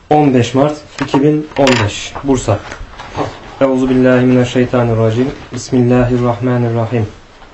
15 Mart 2015 Bursa. Euzubillahimineşşeytanirracim. Bismillahirrahmanirrahim.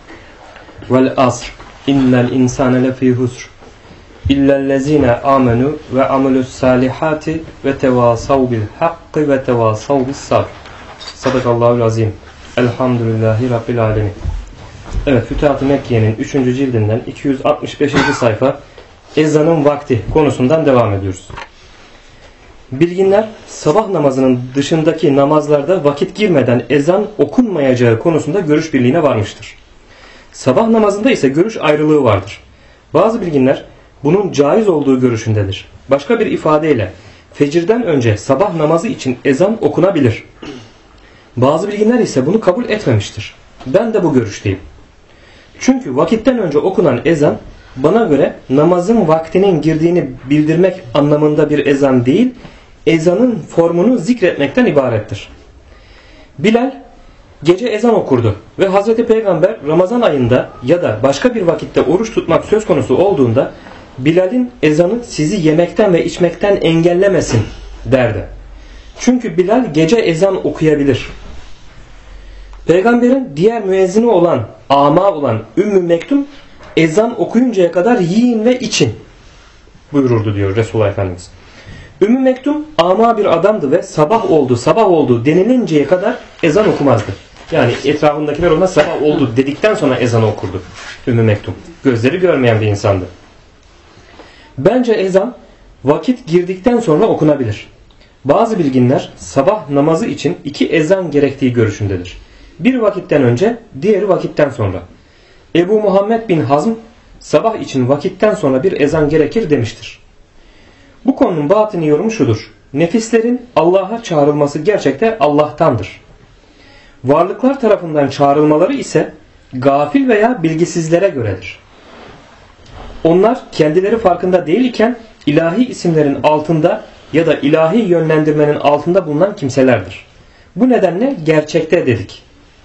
Vel asr. İnnel insane lefî husr. İllellezîne amenu ve amelü's-sâlihâti ve tevâsav bil hakkı ve tevâsav bis sabr. Sadakallahul azim. Elhamdülillahi Rabbil alemin. Evet, Fütuhat-ı Mekke'nin 3. cildinden 265. sayfa ezanın vakti konusundan devam ediyoruz. Bilginler sabah namazının dışındaki namazlarda vakit girmeden ezan okunmayacağı konusunda görüş birliğine varmıştır. Sabah namazında ise görüş ayrılığı vardır. Bazı bilginler bunun caiz olduğu görüşündedir. Başka bir ifadeyle fecirden önce sabah namazı için ezan okunabilir. Bazı bilginler ise bunu kabul etmemiştir. Ben de bu görüşteyim. Çünkü vakitten önce okunan ezan bana göre namazın vaktinin girdiğini bildirmek anlamında bir ezan değil, ezanın formunu zikretmekten ibarettir. Bilal gece ezan okurdu ve Hazreti Peygamber Ramazan ayında ya da başka bir vakitte oruç tutmak söz konusu olduğunda Bilal'in ezanı sizi yemekten ve içmekten engellemesin derdi. Çünkü Bilal gece ezan okuyabilir. Peygamberin diğer müezzini olan, ama olan Ümmü Mektum ezan okuyuncaya kadar yiyin ve için buyururdu diyor Resulullah Efendimiz. Ümmü Mektum ama bir adamdı ve sabah oldu denilinceye kadar ezan okumazdı. Yani etrafındakiler ona sabah oldu dedikten sonra ezan okurdu Ümmü Mektum. Gözleri görmeyen bir insandı. Bence ezan vakit girdikten sonra okunabilir. Bazı bilginler sabah namazı için 2 ezan gerektiği görüşündedir. Bir vakitten önce, diğeri vakitten sonra. Ebu Muhammed bin Hazm sabah için vakitten sonra bir ezan gerekir demiştir. Bu konunun batini yorumu şudur. Nefislerin Allah'a çağrılması gerçekte Allah'tandır. Varlıklar tarafından çağrılmaları ise gafil veya bilgisizlere göredir. Onlar kendileri farkında değil iken ilahi isimlerin altında ya da ilahi yönlendirmenin altında bulunan kimselerdir. Bu nedenle gerçekte dedik.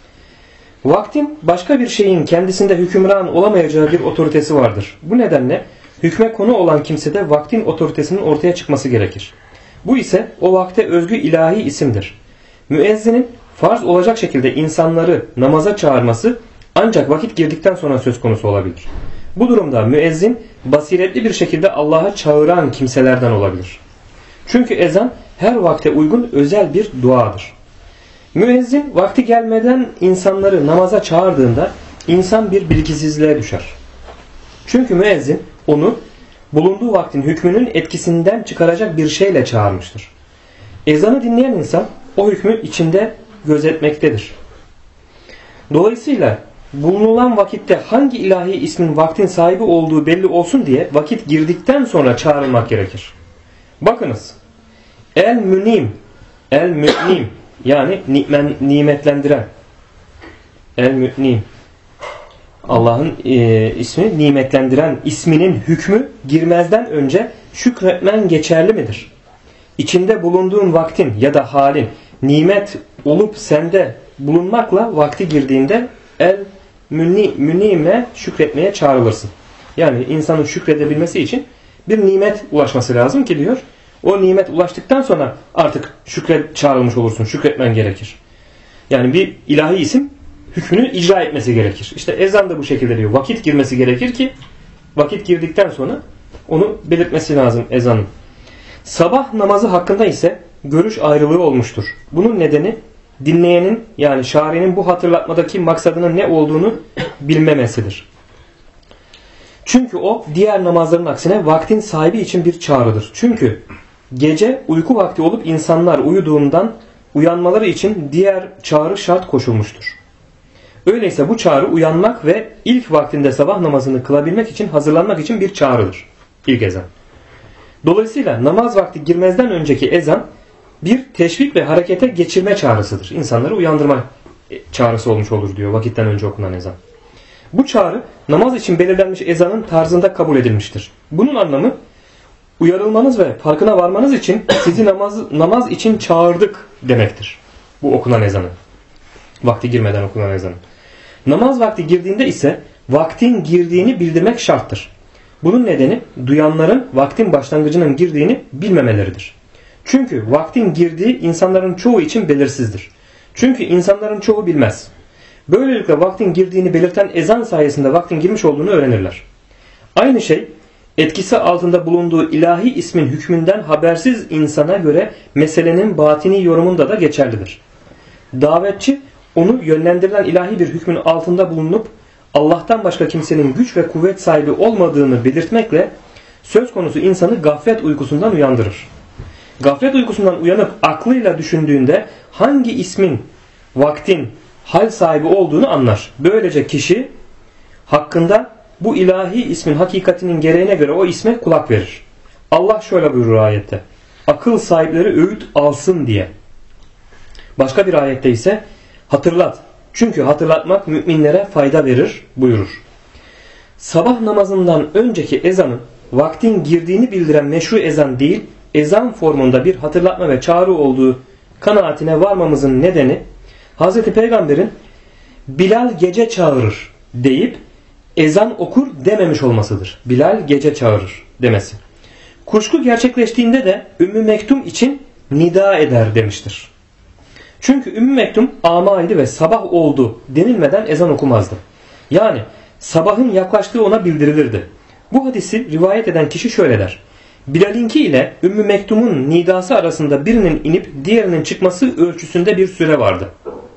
Vaktin başka bir şeyin kendisinde hükümran olamayacağı bir otoritesi vardır. Bu nedenle hükme konu olan kimsede vaktin otoritesinin ortaya çıkması gerekir. Bu ise o vakte özgü ilahi isimdir. Müezzinin farz olacak şekilde insanları namaza çağırması ancak vakit girdikten sonra söz konusu olabilir. Bu durumda müezzin basiretli bir şekilde Allah'a çağıran kimselerden olabilir. Çünkü ezan her vakte uygun özel bir duadır. Müezzin vakti gelmeden insanları namaza çağırdığında insan bir bilgisizliğe düşer. Çünkü müezzin onu bulunduğu vaktin hükmünün etkisinden çıkaracak bir şeyle çağırmıştır. Ezanı dinleyen insan o hükmü içinde gözetmektedir. Dolayısıyla bulunulan vakitte hangi ilahi ismin vaktin sahibi olduğu belli olsun diye vakit girdikten sonra çağrılmak gerekir. Bakınız. El-Münim, El-Mü'nim yani nimetlendiren. El-Mü'nim. Allah'ın ismi nimetlendiren isminin hükmü girmezden önce şükretmen geçerli midir? İçinde bulunduğun vaktin ya da halin nimet olup sende bulunmakla vakti girdiğinde el-münime şükretmeye çağrılırsın. Yani insanın şükredebilmesi için bir nimet ulaşması lazım ki diyor. O nimet ulaştıktan sonra artık çağrılmış olursun. Şükretmen gerekir. Yani bir ilahi isim hükmünü icra etmesi gerekir. İşte ezan da bu şekilde diyor. Vakit girmesi gerekir ki vakit girdikten sonra onu belirtmesi lazım ezanın. Sabah namazı hakkında ise görüş ayrılığı olmuştur. Bunun nedeni dinleyenin yani şari'nin bu hatırlatmadaki maksadının ne olduğunu bilmemesidir. Çünkü o diğer namazların aksine vaktin sahibi için bir çağrıdır. Çünkü gece uyku vakti olup insanlar uyuduğundan uyanmaları için diğer çağrı şart koşulmuştur. Öyleyse bu çağrı uyanmak ve ilk vaktinde sabah namazını kılabilmek için hazırlanmak için bir çağrıdır. İlk ezan. Dolayısıyla namaz vakti girmezden önceki ezan bir teşvik ve harekete geçirme çağrısıdır. İnsanları uyandırma çağrısı olmuş olur diyor vakitten önce okunan ezan. Bu çağrı namaz için belirlenmiş ezanın tarzında kabul edilmiştir. Bunun anlamı uyarılmanız ve farkına varmanız için sizi namaz için çağırdık demektir. Bu okunan ezanı. Vakti girmeden okunan ezanı. Namaz vakti girdiğinde ise vaktin girdiğini bildirmek şarttır. Bunun nedeni duyanların vaktin başlangıcının girdiğini bilmemeleridir. Çünkü vaktin girdiği insanların çoğu için belirsizdir. Çünkü insanların çoğu bilmez. Böylelikle vaktin girdiğini belirten ezan sayesinde vaktin girmiş olduğunu öğrenirler. Aynı şey etkisi altında bulunduğu ilahi ismin hükmünden habersiz insana göre meselenin batini yorumunda da geçerlidir. Davetçi onu yönlendirilen ilahi bir hükmün altında bulunup Allah'tan başka kimsenin güç ve kuvvet sahibi olmadığını belirtmekle söz konusu insanı gaflet uykusundan uyandırır. Gaflet uykusundan uyanıp aklıyla düşündüğünde hangi ismin, vaktin, hal sahibi olduğunu anlar. Böylece kişi hakkında bu ilahi ismin hakikatinin gereğine göre o isme kulak verir. Allah şöyle buyurur ayette: akıl sahipleri öğüt alsın diye. Başka bir ayette ise hatırlat. Çünkü hatırlatmak müminlere fayda verir buyurur. Sabah namazından önceki ezanın vaktin girdiğini bildiren meşru ezan değil, ezan formunda bir hatırlatma ve çağrı olduğu kanaatine varmamızın nedeni Hz. Peygamber'in Bilal gece çağırır deyip ezan okur dememiş olmasıdır. Bilal gece çağırır demesi. Kuşku gerçekleştiğinde de Ümmü Mektum için nida eder demiştir. Çünkü Ümmü Mektum amaydı ve sabah oldu denilmeden ezan okumazdı. Yani sabahın yaklaştığı ona bildirilirdi. Bu hadisi rivayet eden kişi şöyle der: Bilal'inki ile Ümmü Mektum'un nidası arasında birinin inip diğerinin çıkması ölçüsünde bir süre vardı.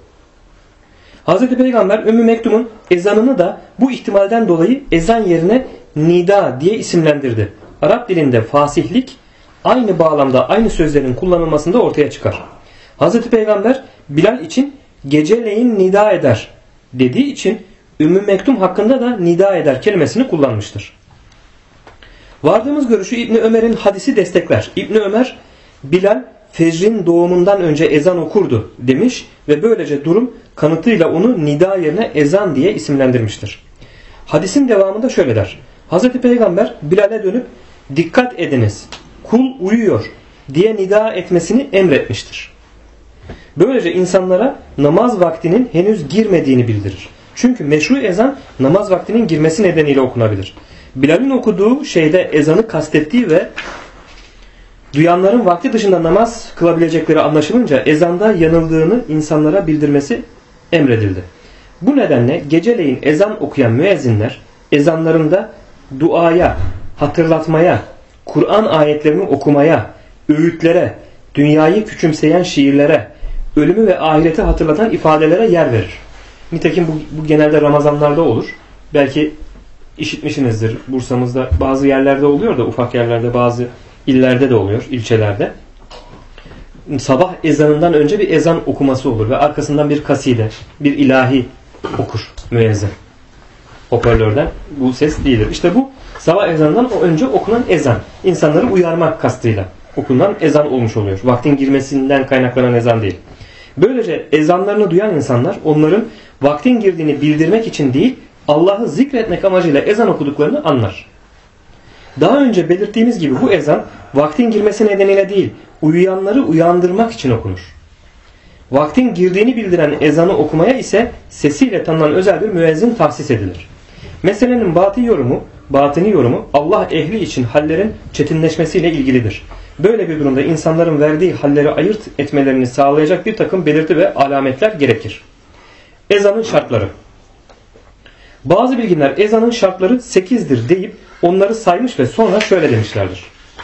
Hz. Peygamber Ümmü Mektum'un ezanını da bu ihtimalden dolayı ezan yerine nida diye isimlendirdi. Arap dilinde fasihlik aynı bağlamda aynı sözlerin kullanılmasında ortaya çıkar. Hz. Peygamber Bilal için geceleyin nida eder dediği için Ümmü Mektum hakkında da nida eder kelimesini kullanmıştır. Vardığımız görüşü İbni Ömer'in hadisi destekler. İbni Ömer Bilal fecrin doğumundan önce ezan okurdu demiş ve böylece durum kanıtıyla onu nida yerine ezan diye isimlendirmiştir. Hadisin devamında şöyle der: Hz. Peygamber Bilal'e dönüp dikkat ediniz, kul uyuyor diye nida etmesini emretmiştir. Böylece insanlara namaz vaktinin henüz girmediğini bildirir. Çünkü meşru ezan namaz vaktinin girmesi nedeniyle okunabilir. Bilal'in okuduğu şeyde ezanı kastettiği ve duyanların vakti dışında namaz kılabilecekleri anlaşılınca ezanda yanıldığını insanlara bildirmesi emredildi. Bu nedenle geceleyin ezan okuyan müezzinler ezanlarında duaya, hatırlatmaya, Kur'an ayetlerini okumaya, öğütlere, dünyayı küçümseyen şiirlere, ölümü ve ahireti hatırlatan ifadelere yer verir. Nitekim bu genelde Ramazanlarda olur. Belki işitmişsinizdir. Bursa'mızda bazı yerlerde oluyor da ufak yerlerde, bazı illerde de oluyor, ilçelerde. Sabah ezanından önce bir ezan okuması olur ve arkasından bir kaside, bir ilahi okur müezzin. Hoparlörden bu ses değildir. İşte bu sabah ezanından önce okunan ezan. İnsanları uyarmak kastıyla okunan ezan olmuş oluyor. Vaktin girmesinden kaynaklanan ezan değil. Böylece ezanlarını duyan insanlar onların vaktin girdiğini bildirmek için değil, Allah'ı zikretmek amacıyla ezan okuduklarını anlar. Daha önce belirttiğimiz gibi bu ezan vaktin girmesi nedeniyle değil, uyuyanları uyandırmak için okunur. Vaktin girdiğini bildiren ezanı okumaya ise sesiyle tanınan özel bir müezzin tahsis edilir. Meselenin batini yorumu Allah ehli için hallerin çetinleşmesiyle ilgilidir. Böyle bir durumda insanların verdiği halleri ayırt etmelerini sağlayacak bir takım belirti ve alametler gerekir. Ezanın şartları. Bazı bilginler ezanın şartları 8'dir deyip onları saymış ve sonra şöyle demişlerdir: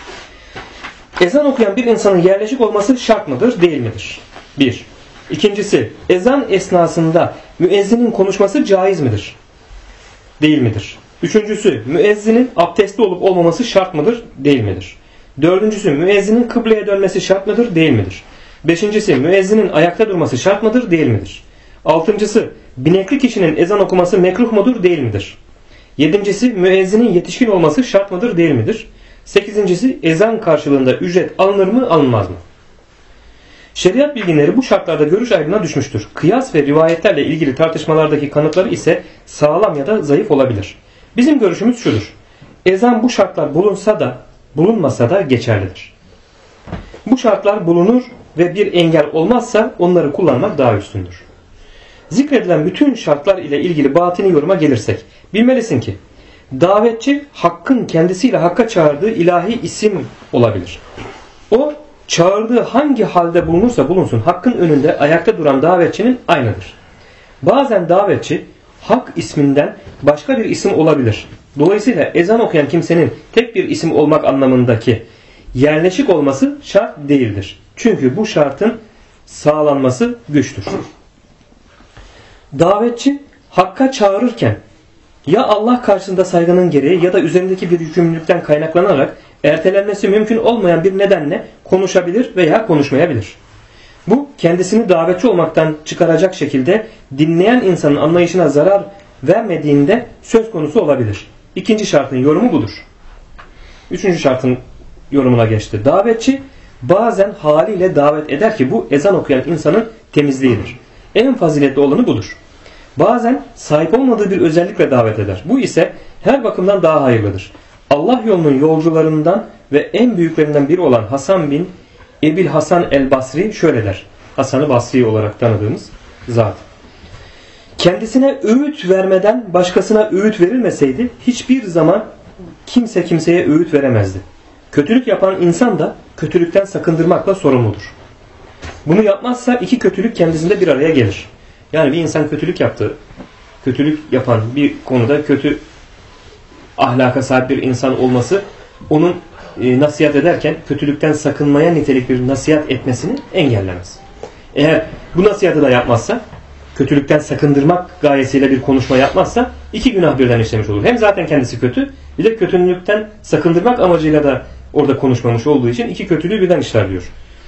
ezan okuyan bir insanın yerleşik olması şart mıdır, değil midir? 1. İkincisi, ezan esnasında müezzinin konuşması caiz midir? Değil midir? Üçüncüsü, müezzinin abdestli olup olmaması şart mıdır, değil midir? Dördüncüsü, müezzinin kıbleye dönmesi şart mıdır, değil midir? Beşincisi, müezzinin ayakta durması şart mıdır, değil midir? Altıncısı, binekli kişinin ezan okuması mekruh mudur, değil midir? Yedincisi, müezzinin yetişkin olması şart mıdır, değil midir? Sekizincisi, ezan karşılığında ücret alınır mı, alınmaz mı? Şeriat bilginleri bu şartlarda görüş ayrılığına düşmüştür. Kıyas ve rivayetlerle ilgili tartışmalardaki kanıtları ise sağlam ya da zayıf olabilir. Bizim görüşümüz şudur: ezan bu şartlar bulunsa da bulunmasa da geçerlidir. Bu şartlar bulunur ve bir engel olmazsa onları kullanmak daha üstündür. Zikredilen bütün şartlar ile ilgili batini yoruma gelirsek, bilmelisin ki davetçi hakkın kendisiyle hakka çağırdığı ilahi isim olabilir. O çağırdığı hangi halde bulunursa bulunsun hakkın önünde ayakta duran davetçinin aynıdır. Bazen davetçi hak isminden başka bir isim olabilir. Dolayısıyla ezan okuyan kimsenin tek bir isim olmak anlamındaki yerleşik olması şart değildir. Çünkü bu şartın sağlanması güçtür. Davetçi hakka çağırırken ya Allah karşısında saygının gereği ya da üzerindeki bir yükümlülükten kaynaklanarak ertelenmesi mümkün olmayan bir nedenle konuşabilir veya konuşmayabilir. Bu kendisini davetçi olmaktan çıkaracak şekilde dinleyen insanın anlayışına zarar vermediğinde söz konusu olabilir. İkinci şartın yorumu budur. Üçüncü şartın yorumuna geçti. Davetçi bazen haliyle davet eder ki bu ezan okuyan insanın temizliğidir. En faziletli olanı budur. Bazen sahip olmadığı bir özellikle davet eder. Bu ise her bakımdan daha hayırlıdır. Allah yolunun yolcularından ve en büyüklerinden biri olan Hasan bin Ebil Hasan el-Basri şöyle der. Hasan-ı Basri olarak tanıdığımız zat. Kendisine öğüt vermeden başkasına öğüt verilmeseydi hiçbir zaman kimse kimseye öğüt veremezdi. Kötülük yapan insan da kötülükten sakındırmakla sorumludur. Bunu yapmazsa iki kötülük kendisinde bir araya gelir. Yani bir insan kötülük yaptı, kötülük yapan bir konuda kötü ahlaka sahip bir insan olması onun nasihat ederken kötülükten sakınmaya nitelik bir nasihat etmesini engellemez. Eğer bu nasihatı da yapmazsa, kötülükten sakındırmak gayesiyle bir konuşma yapmazsa iki günah birden işlemiş olur. Hem zaten kendisi kötü, bir de kötülükten sakındırmak amacıyla da orada konuşmamış olduğu için iki kötülüğü birden işler diyor.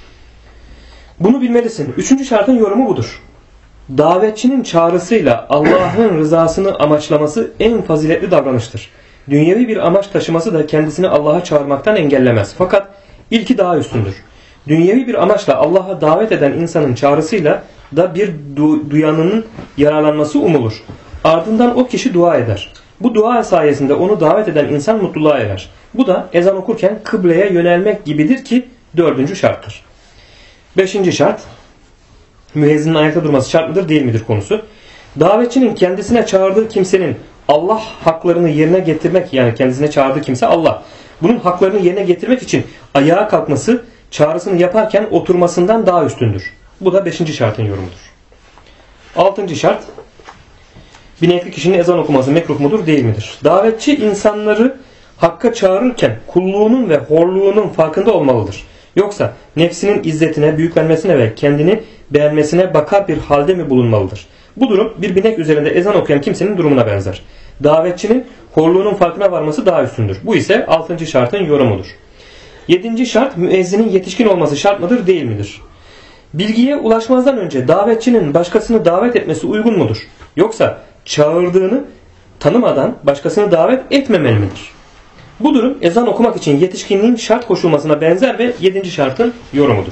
Bunu bilmelisin. Üçüncü şartın yorumu budur. Davetçinin çağrısıyla Allah'ın rızasını amaçlaması en faziletli davranıştır. Dünyevi bir amaç taşıması da kendisini Allah'a çağırmaktan engellemez. Fakat ilki daha üstündür. Dünyevi bir amaçla Allah'a davet eden insanın çağrısıyla da bir duyanının yararlanması umulur. Ardından o kişi dua eder. Bu dua sayesinde onu davet eden insan mutluluğa erer. Bu da ezan okurken kıbleye yönelmek gibidir ki dördüncü şarttır. Beşinci şart, müezzinin ayakta durması şart mıdır değil midir konusu. Davetçinin kendisine çağırdığı kimsenin Allah haklarını yerine getirmek, yani kendisine çağırdığı kimse Allah. Bunun haklarını yerine getirmek için ayağa kalkması çağrısını yaparken oturmasından daha üstündür. Bu da beşinci şartın yorumudur. Altıncı şart, binekli kişinin ezan okuması mekruh mudur değil midir? Davetçi insanları hakka çağırırken kulluğunun ve horluğunun farkında olmalıdır. Yoksa nefsinin izzetine, büyüklenmesine ve kendini beğenmesine bakar bir halde mi bulunmalıdır? Bu durum bir binek üzerinde ezan okuyan kimsenin durumuna benzer. Davetçinin horluğunun farkına varması daha üstündür. Bu ise 6. şartın yorumudur. 7. şart, müezzinin yetişkin olması şart mıdır değil midir? Bilgiye ulaşmazdan önce davetçinin başkasını davet etmesi uygun mudur? Yoksa çağırdığını tanımadan başkasını davet etmemeli midir? Bu durum ezan okumak için yetişkinliğin şart koşulmasına benzer ve 7. şartın yorumudur.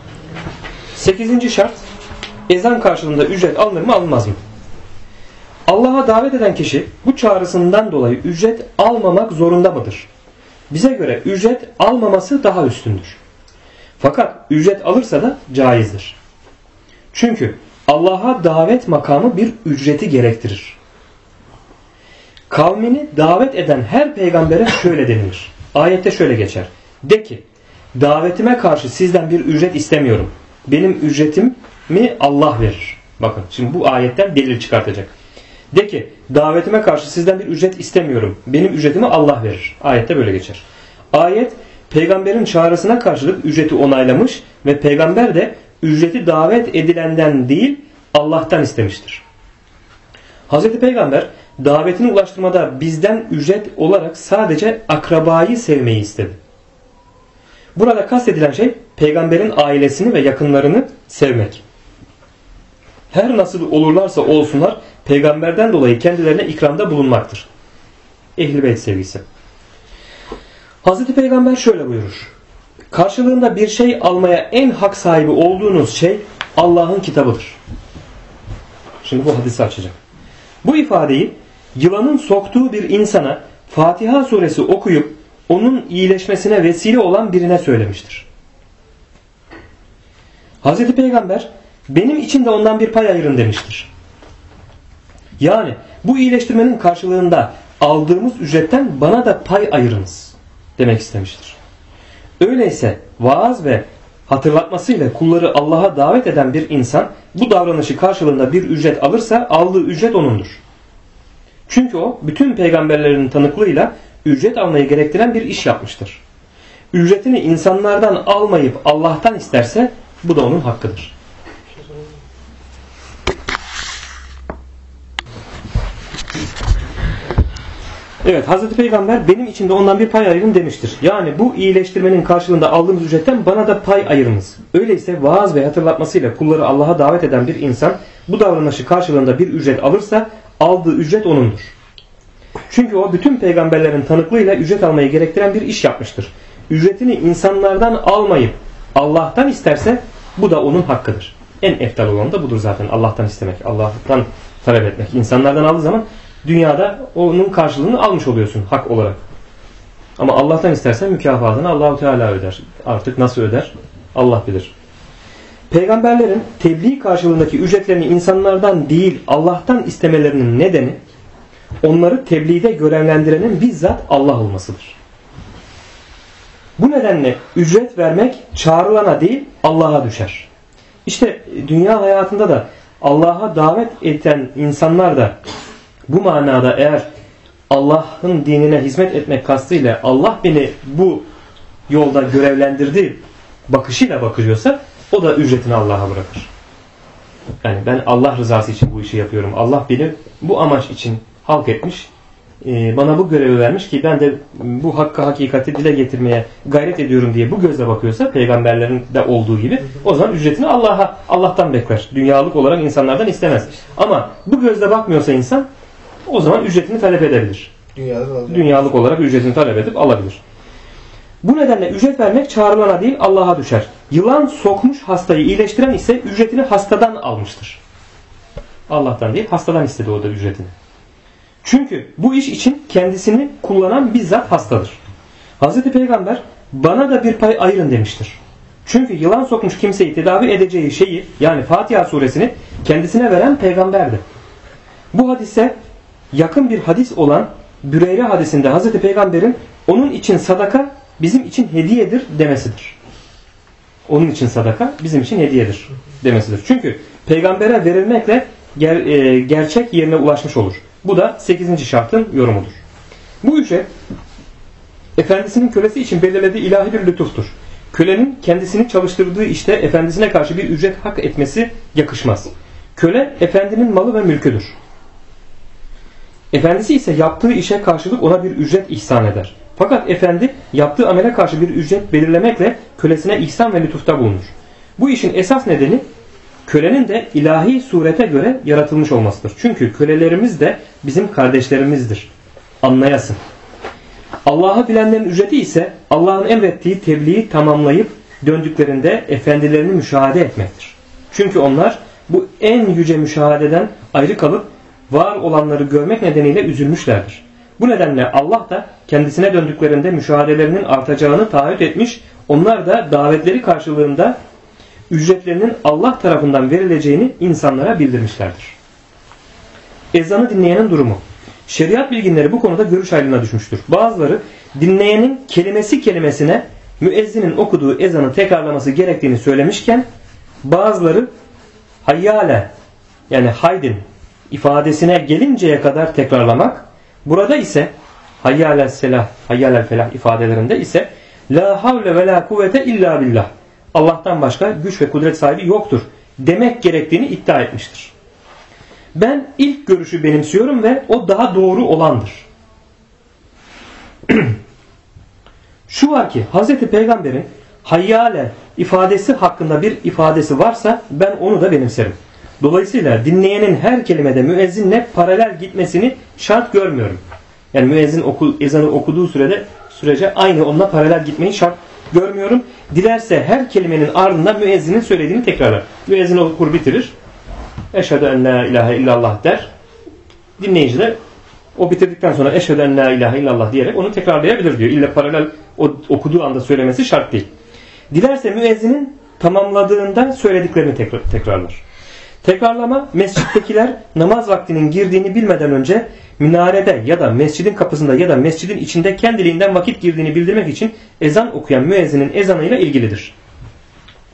8. şart, ezan karşılığında ücret alınır mı alınmaz mı? Allah'a davet eden kişi bu çağrısından dolayı ücret almamak zorunda mıdır? Bize göre ücret almaması daha üstündür. Fakat ücret alırsa da caizdir. Çünkü Allah'a davet makamı bir ücreti gerektirir. Kavmini davet eden her peygambere şöyle denilir. Ayette şöyle geçer. De ki, davetime karşı sizden bir ücret istemiyorum. Benim ücretimi Allah verir. Bakın şimdi bu ayetten delil çıkartacak. De ki, davetime karşı sizden bir ücret istemiyorum. Benim ücretimi Allah verir. Ayette böyle geçer. Ayet, peygamberin çağrısına karşılık ücreti onaylamış ve peygamber de ücreti davet edilenden değil Allah'tan istemiştir. Hazreti Peygamber davetini ulaştırmada bizden ücret olarak sadece akrabayı sevmeyi istedi. Burada kastedilen şey peygamberin ailesini ve yakınlarını sevmek. Her nasıl olurlarsa olsunlar peygamberden dolayı kendilerine ikramda bulunmaktır. Ehl-i Beyt sevgisi. Hazreti Peygamber şöyle buyurur. Karşılığında bir şey almaya en hak sahibi olduğunuz şey Allah'ın kitabıdır. Şimdi bu hadisi açacağım. Bu ifadeyi yılanın soktuğu bir insana Fatiha suresi okuyup onun iyileşmesine vesile olan birine söylemiştir. Hazreti Peygamber benim için de ondan bir pay ayırın demiştir. Yani bu iyileştirmenin karşılığında aldığımız ücretten bana da pay ayırınız demek istemiştir. Öyleyse vaaz ve hatırlatmasıyla kulları Allah'a davet eden bir insan bu davranışı karşılığında bir ücret alırsa aldığı ücret onundur. Çünkü o bütün peygamberlerin tanıklığıyla ücret almayı gerektiren bir iş yapmıştır. Ücretini insanlardan almayıp Allah'tan isterse bu da onun hakkıdır. Evet, Hazreti Peygamber benim için de ondan bir pay ayırın demiştir. Yani bu iyileştirmenin karşılığında aldığımız ücretten bana da pay ayırınız. Öyleyse vaaz ve hatırlatmasıyla kulları Allah'a davet eden bir insan bu davranışı karşılığında bir ücret alırsa aldığı ücret onundur. Çünkü o bütün peygamberlerin tanıklığıyla ücret almayı gerektiren bir iş yapmıştır. Ücretini insanlardan almayıp Allah'tan isterse bu da onun hakkıdır. En eftal olan da budur zaten, Allah'tan istemek, Allah'tan talep etmek. İnsanlardan aldığı zaman dünyada onun karşılığını almış oluyorsun hak olarak. Ama Allah'tan istersen mükafatını Allahu Teala öder. Artık nasıl öder? Allah bilir. Peygamberlerin tebliğ karşılığındaki ücretlerini insanlardan değil Allah'tan istemelerinin nedeni onları tebliğde görevlendirenin bizzat Allah olmasıdır. Bu nedenle ücret vermek çağrılana değil Allah'a düşer. İşte dünya hayatında da Allah'a davet eden insanlar da bu manada eğer Allah'ın dinine hizmet etmek kastıyla Allah beni bu yolda görevlendirdi bakışıyla bakıyorsa o da ücretini Allah'a bırakır. Yani ben Allah rızası için bu işi yapıyorum. Allah beni bu amaç için halk etmiş. Bana bu görevi vermiş ki ben de bu hakkı hakikati dile getirmeye gayret ediyorum diye bu gözle bakıyorsa peygamberlerin de olduğu gibi o zaman ücretini Allah'tan bekler. Dünyalık olarak insanlardan istemez. Ama bu gözle bakmıyorsa insan o zaman ücretini talep edebilir. Dünyalık olarak ücretini talep edip alabilir. Bu nedenle ücret vermek çağrılana değil Allah'a düşer. Yılan sokmuş hastayı iyileştiren ise ücretini hastadan almıştır. Allah'tan değil hastadan istedi o da ücretini. Çünkü bu iş için kendisini kullanan bizzat hastadır. Hazreti Peygamber bana da bir pay ayırın demiştir. Çünkü yılan sokmuş kimseyi tedavi edeceği şeyi yani Fatiha suresini kendisine veren peygamberdi. Bu hadise yakın bir hadis olan Büreyre hadisinde Hazreti Peygamber'in onun için sadaka bizim için hediyedir demesidir. Onun için sadaka bizim için hediyedir demesidir. Çünkü peygambere verilmekle gerçek yerine ulaşmış olur. Bu da 8. şartın yorumudur. Bu ücret efendisinin kölesi için belirlediği ilahi bir lütuftur. Kölenin kendisini çalıştırdığı işte efendisine karşı bir ücret hak etmesi yakışmaz. Köle efendinin malı ve mülküdür. Efendisi ise yaptığı işe karşılık ona bir ücret ihsan eder. Fakat efendi yaptığı amele karşı bir ücret belirlemekle kölesine ihsan ve lütufta bulunur. Bu işin esas nedeni kölenin de ilahi surete göre yaratılmış olmasıdır. Çünkü kölelerimiz de bizim kardeşlerimizdir. Anlayasın. Allah'ı bilenlerin ücreti ise Allah'ın emrettiği tebliği tamamlayıp döndüklerinde efendilerini müşahede etmektir. Çünkü onlar bu en yüce müşahededen ayrı kalıp var olanları görmek nedeniyle üzülmüşlerdir. Bu nedenle Allah da kendisine döndüklerinde müşahedelerinin artacağını taahhüt etmiş, onlar da davetleri karşılığında ücretlerinin Allah tarafından verileceğini insanlara bildirmişlerdir. Ezanı dinleyenin durumu. Şeriat bilginleri bu konuda görüş ayrılığına düşmüştür. Bazıları dinleyenin kelimesi kelimesine müezzinin okuduğu ezanı tekrarlaması gerektiğini söylemişken bazıları hayyale yani haydin ifadesine gelinceye kadar tekrarlamak, burada ise hayyalel selah, hayyalel felah ifadelerinde ise la havle ve la kuvvete illa billah, Allah'tan başka güç ve kudret sahibi yoktur demek gerektiğini iddia etmiştir. Ben ilk görüşü benimsiyorum ve o daha doğru olandır. Şu var ki Hz. Peygamber'in hayyale ifadesi hakkında bir ifadesi varsa ben onu da benimserim. Dolayısıyla dinleyenin her kelimede müezzinle paralel gitmesini şart görmüyorum. Yani müezzin ezanı okuduğu sürece aynı onunla paralel gitmeyi şart görmüyorum. Dilerse her kelimenin ardından müezzinin söylediğini tekrarlar. Müezzin okur bitirir. Eşhedü en la ilahe illallah der. Dinleyici de o bitirdikten sonra eşhedü en la ilahe illallah diyerek onu tekrarlayabilir diyor. İlla paralel okuduğu anda söylemesi şart değil. Dilerse müezzinin tamamladığında söylediklerini tekrarlar. Tekrarlama, mescittekiler namaz vaktinin girdiğini bilmeden önce minarede ya da mescidin kapısında ya da mescidin içinde kendiliğinden vakit girdiğini bildirmek için ezan okuyan müezzinin ezanıyla ilgilidir.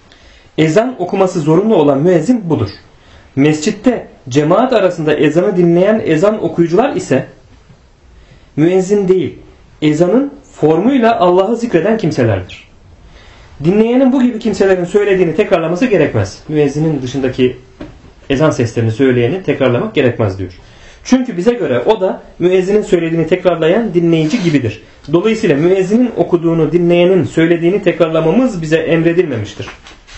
Ezan okuması zorunlu olan müezzin budur. Mescitte cemaat arasında ezanı dinleyen ezan okuyucular ise müezzin değil, ezanın formuyla Allah'ı zikreden kimselerdir. Dinleyenin bu gibi kimselerin söylediğini tekrarlaması gerekmez. Müezzinin dışındaki ezan seslerini söyleyeni tekrarlamak gerekmez diyor. Çünkü bize göre o da müezzinin söylediğini tekrarlayan dinleyici gibidir. Dolayısıyla müezzinin okuduğunu dinleyenin söylediğini tekrarlamamız bize emredilmemiştir.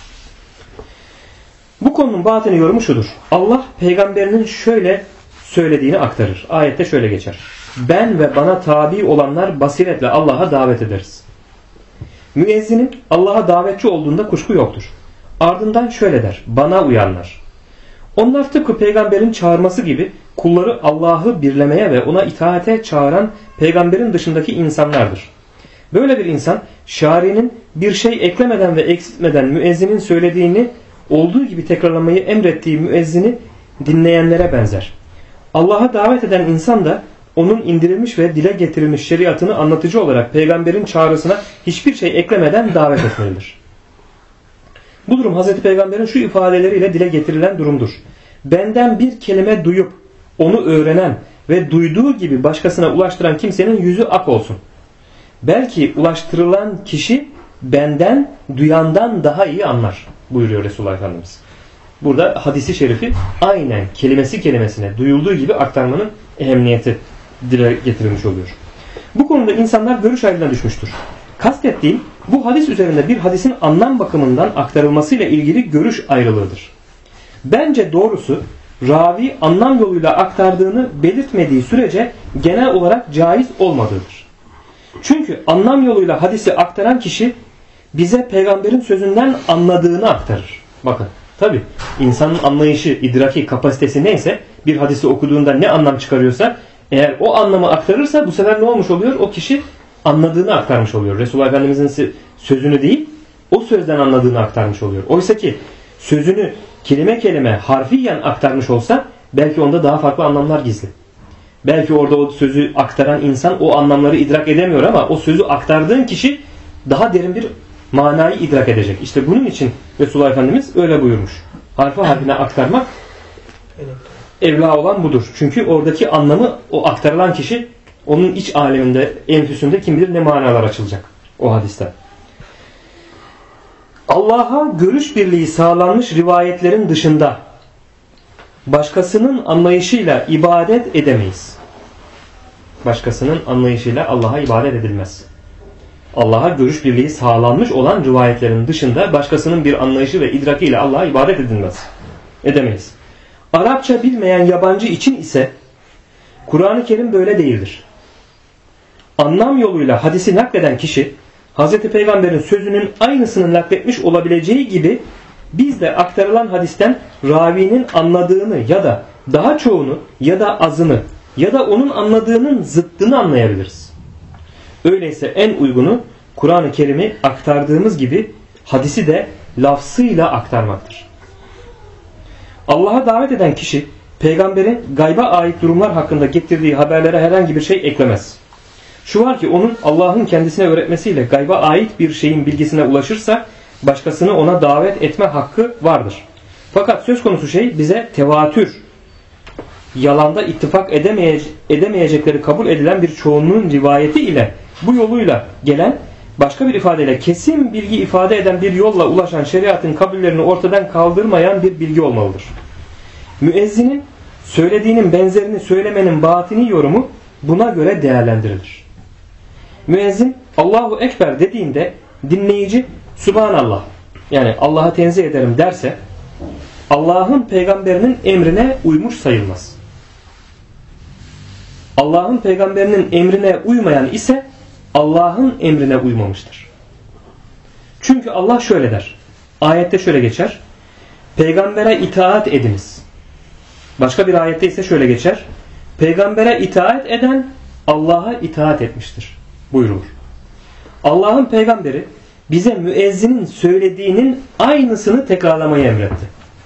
Bu konunun batini yorumu şudur. Allah peygamberinin şöyle söylediğini aktarır. Ayette şöyle geçer. Ben ve bana tabi olanlar basiretle Allah'a davet ederiz. Müezzinin Allah'a davetçi olduğunda kuşku yoktur. Ardından şöyle der. Bana uyanlar. Onlar tıpkı peygamberin çağırması gibi kulları Allah'ı birlemeye ve ona itaate çağıran peygamberin dışındaki insanlardır. Böyle bir insan şari'nin bir şey eklemeden ve eksiltmeden müezzinin söylediğini olduğu gibi tekrarlamayı emrettiği müezzini dinleyenlere benzer. Allah'a davet eden insan da onun indirilmiş ve dile getirilmiş şeriatını anlatıcı olarak peygamberin çağrısına hiçbir şey eklemeden davet etmelidir. Bu durum Hazreti Peygamber'in şu ifadeleriyle dile getirilen durumdur. Benden bir kelime duyup onu öğrenen ve duyduğu gibi başkasına ulaştıran kimsenin yüzü ak olsun. Belki ulaştırılan kişi benden duyandan daha iyi anlar buyuruyor Resulullah Efendimiz. Burada hadisi şerifi aynen kelimesi kelimesine duyulduğu gibi aktarmanın ehemmiyeti dile getirilmiş oluyor. Bu konuda insanlar görüş ayrılığına düşmüştür. Kastettiğim bu hadis üzerinde bir hadisin anlam bakımından aktarılmasıyla ilgili görüş ayrılığıdır. Bence doğrusu ravi anlam yoluyla aktardığını belirtmediği sürece genel olarak caiz olmadığıdır. Çünkü anlam yoluyla hadisi aktaran kişi bize peygamberin sözünden anladığını aktarır. Bakın tabi insanın anlayışı, idraki kapasitesi neyse bir hadisi okuduğunda ne anlam çıkarıyorsa eğer o anlamı aktarırsa bu sefer ne olmuş oluyor? O kişi anladığını aktarmış oluyor. Resulullah Efendimiz'in sözünü değil o sözden anladığını aktarmış oluyor. Oysa ki sözünü kelime kelime harfiyen aktarmış olsa belki onda daha farklı anlamlar gizli. Belki orada o sözü aktaran insan o anlamları idrak edemiyor ama o sözü aktardığın kişi daha derin bir manayı idrak edecek. İşte bunun için Resulullah Efendimiz öyle buyurmuş. Harfi harfine aktarmak evla olan budur. Çünkü oradaki anlamı o aktarılan kişi onun iç aleminde, enfüsünde kim bilir ne manalar açılacak o hadiste. Allah'a görüş birliği sağlanmış rivayetlerin dışında başkasının anlayışıyla ibadet edemeyiz. Başkasının anlayışıyla Allah'a ibadet edilmez. Allah'a görüş birliği sağlanmış olan rivayetlerin dışında başkasının bir anlayışı ve idrakiyle Allah'a ibadet edilmez. Edemeyiz. Arapça bilmeyen yabancı için ise Kur'an-ı Kerim böyle değildir. Anlam yoluyla hadisi nakleden kişi Hz. Peygamber'in sözünün aynısını nakletmiş olabileceği gibi biz de aktarılan hadisten ravinin anladığını ya da daha çoğunu ya da azını ya da onun anladığının zıttını anlayabiliriz. Öyleyse en uygunu Kur'an-ı Kerim'i aktardığımız gibi hadisi de lafzıyla aktarmaktır. Allah'a davet eden kişi peygamberin gayba ait durumlar hakkında getirdiği haberlere herhangi bir şey eklemez. Şu var ki onun Allah'ın kendisine öğretmesiyle gayba ait bir şeyin bilgisine ulaşırsa başkasını ona davet etme hakkı vardır. Fakat söz konusu şey bize tevatür, yalanda ittifak edemeyecekleri kabul edilen bir çoğunluğun rivayeti ile bu yoluyla gelen başka bir ifadeyle kesin bilgi ifade eden bir yolla ulaşan şeriatın kabullerini ortadan kaldırmayan bir bilgi olmalıdır. Müezzinin söylediğinin benzerini söylemenin batini yorumu buna göre değerlendirilir. Müezzin Allahu Ekber dediğinde dinleyici Subhanallah yani Allah'a tenzih ederim derse Allah'ın peygamberinin emrine uymuş sayılmaz. Allah'ın peygamberinin emrine uymayan ise Allah'ın emrine uymamıştır. Çünkü Allah şöyle der. Ayette şöyle geçer. Peygambere itaat ediniz. Başka bir ayette ise şöyle geçer. Peygambere itaat eden Allah'a itaat etmiştir buyurulur. Allah'ın peygamberi bize müezzinin söylediğinin aynısını tekrarlamayı emretti.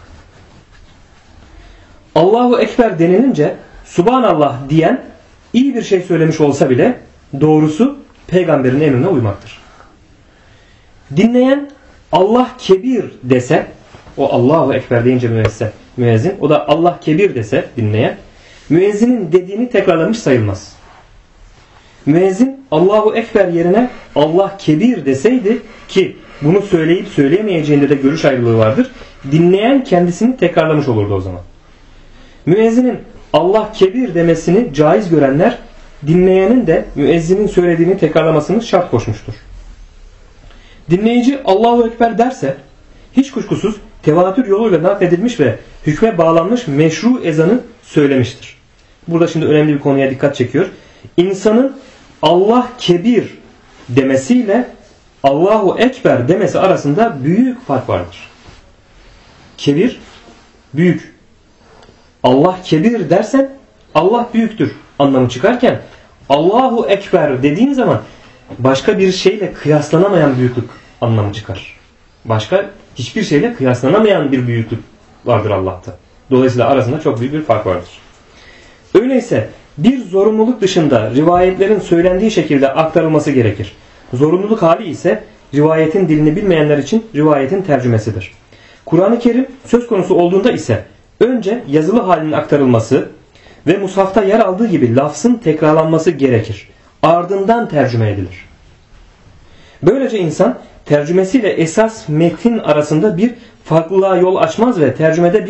Allahu Ekber denilince Subhanallah diyen iyi bir şey söylemiş olsa bile doğrusu peygamberin emrine uymaktır. Dinleyen Allah kebir dese, o Allahu Ekber deyince müezzin, o da Allah kebir dese dinleyen, müezzinin dediğini tekrarlamış sayılmaz. Müezzin Allahu Ekber yerine Allah kebir deseydi, ki bunu söyleyip söyleyemeyeceğinde de görüş ayrılığı vardır, dinleyen kendisini tekrarlamış olurdu o zaman. Müezzinin Allah kebir demesini caiz görenler, dinleyenin de müezzinin söylediğini tekrarlamasını şart koşmuştur. Dinleyici Allahu Ekber derse, hiç kuşkusuz tevatür yoluyla nakledilmiş ve hükme bağlanmış meşru ezanı söylemiştir. Burada şimdi önemli bir konuya dikkat çekiyor. İnsanın Allah kebir demesiyle Allahu Ekber demesi arasında büyük fark vardır. Kebir, büyük. Allah kebir dersen Allah büyüktür anlamı çıkarken, Allahu Ekber dediğin zaman başka bir şeyle kıyaslanamayan büyüklük anlamı çıkar. Başka hiçbir şeyle kıyaslanamayan bir büyüklük vardır Allah'ta. Dolayısıyla arasında çok büyük bir fark vardır. Öyleyse bir zorunluluk dışında rivayetlerin söylendiği şekilde aktarılması gerekir. Zorunluluk hali ise rivayetin dilini bilmeyenler için rivayetin tercümesidir. Kur'an-ı Kerim söz konusu olduğunda ise önce yazılı halinin aktarılması ve mushafta yer aldığı gibi lafzın tekrarlanması gerekir. Ardından tercüme edilir. Böylece insan tercümesiyle esas metin arasında bir farklılığa yol açmaz ve tercümede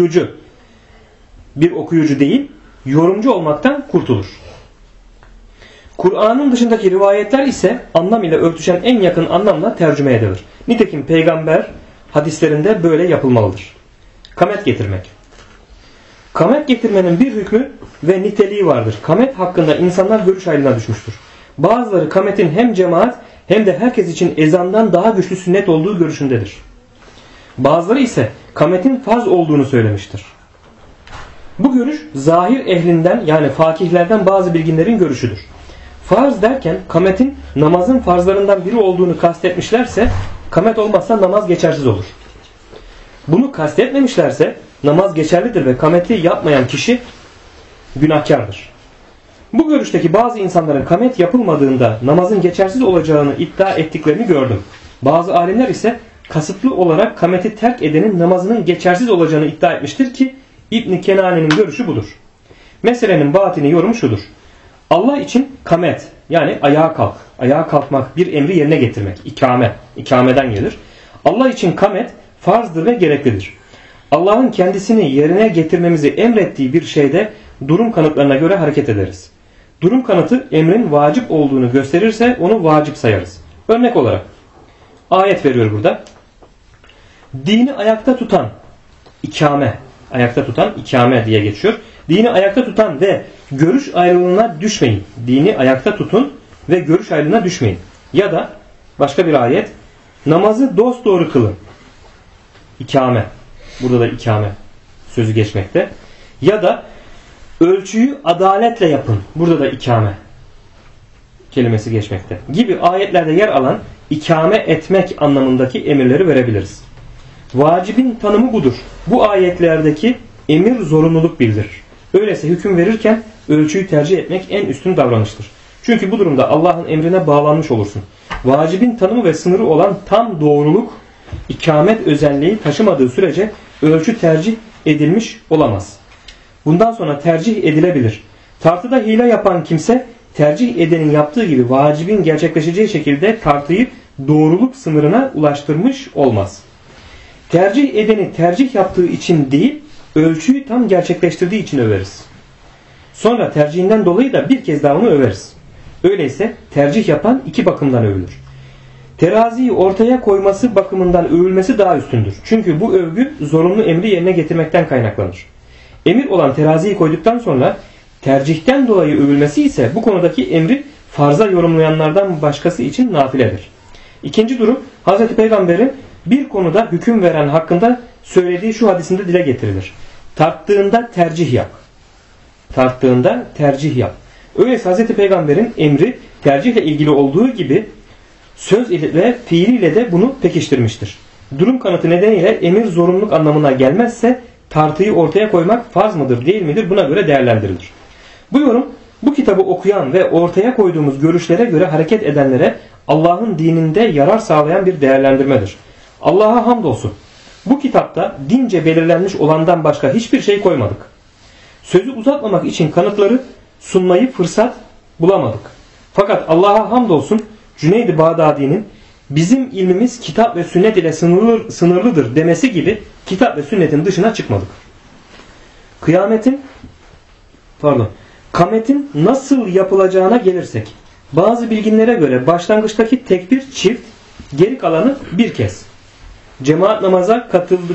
bir okuyucu değil, yorumcu olmaktan kurtulur. Kur'an'ın dışındaki rivayetler ise anlam ile örtüşen en yakın anlamla tercüme edilir. Nitekim peygamber hadislerinde böyle yapılmalıdır. Kamet getirmek. Kamet getirmenin bir hükmü ve niteliği vardır. Kamet hakkında insanlar görüş ayrılığına düşmüştür. Bazıları kametin hem cemaat hem de herkes için ezandan daha güçlü sünnet olduğu görüşündedir. Bazıları ise kametin farz olduğunu söylemiştir. Bu görüş zahir ehlinden, yani fakihlerden bazı bilginlerin görüşüdür. Farz derken kametin namazın farzlarından biri olduğunu kastetmişlerse, kamet olmazsa namaz geçersiz olur. Bunu kastetmemişlerse namaz geçerlidir ve kameti yapmayan kişi günahkardır. Bu görüşteki bazı insanların kamet yapılmadığında namazın geçersiz olacağını iddia ettiklerini gördüm. Bazı alimler ise kasıtlı olarak kameti terk edenin namazının geçersiz olacağını iddia etmiştir ki İbn Kenane'nin görüşü budur. Meselenin batini yorumu şudur. Allah için kamet, yani ayağa kalk, ayağa kalkmak, bir emri yerine getirmek, ikameden gelir. Allah için kamet farzdır ve gereklidir. Allah'ın kendisini yerine getirmemizi emrettiği bir şeyde durum kanıtlarına göre hareket ederiz. Durum kanıtı emrin vacip olduğunu gösterirse onu vacip sayarız. Örnek olarak ayet veriyor burada. Dini ayakta tutan ikame diye geçiyor. Dini ayakta tutan ve görüş ayrılığına düşmeyin. Dini ayakta tutun ve görüş ayrılığına düşmeyin. Ya da başka bir ayet, namazı dosdoğru kılın. İkame. Burada da ikame sözü geçmekte. Ya da ölçüyü adaletle yapın. Burada da ikame kelimesi geçmekte. Gibi ayetlerde yer alan ikame etmek anlamındaki emirleri verebiliriz. Vacibin tanımı budur. Bu ayetlerdeki emir zorunluluk bildirir. Öyleyse hüküm verirken ölçüyü tercih etmek en üstün davranıştır. Çünkü bu durumda Allah'ın emrine bağlanmış olursun. Vacibin tanımı ve sınırı olan tam doğruluk, ikamet özelliği taşımadığı sürece ölçü tercih edilmiş olamaz. Bundan sonra tercih edilebilir. Tartıda hile yapan kimse tercih edenin yaptığı gibi vacibin gerçekleşeceği şekilde tartıyı doğruluk sınırına ulaştırmış olmaz. Tercih edeni tercih yaptığı için değil, ölçüyü tam gerçekleştirdiği için överiz. Sonra tercihinden dolayı da bir kez daha onu överiz. Öyleyse tercih yapan iki bakımdan övülür. Teraziyi ortaya koyması bakımından övülmesi daha üstündür. Çünkü bu övgü zorunlu emri yerine getirmekten kaynaklanır. Emir olan teraziyi koyduktan sonra tercihten dolayı övülmesi ise bu konudaki emri farza yorumlayanlardan başkası için nafiledir. İkinci durum, Hz. Peygamber'in bir konuda hüküm veren hakkında söylediği şu hadisinde dile getirilir. Tarttığında tercih yap. Tarttığında tercih yap. Öyleyse Hz. Peygamber'in emri tercihle ilgili olduğu gibi söz ile ve fiiliyle de bunu pekiştirmiştir. Durum kanıtı nedeniyle emir zorunluluk anlamına gelmezse tartıyı ortaya koymak farz mıdır değil midir buna göre değerlendirilir. Bu yorum bu kitabı okuyan ve ortaya koyduğumuz görüşlere göre hareket edenlere Allah'ın dininde yarar sağlayan bir değerlendirmedir. Allah'a hamdolsun. Bu kitapta dince belirlenmiş olandan başka hiçbir şey koymadık. Sözü uzatmamak için kanıtları sunmayı fırsat bulamadık. Fakat Allah'a hamdolsun Cüneyd-i Bağdadi'nin bizim ilmimiz kitap ve sünnet ile sınırlıdır demesi gibi kitap ve sünnetin dışına çıkmadık. Kametin nasıl yapılacağına gelirsek, bazı bilginlere göre başlangıçtaki tekbir çift, geri kalanı bir kez. Cemaat namaza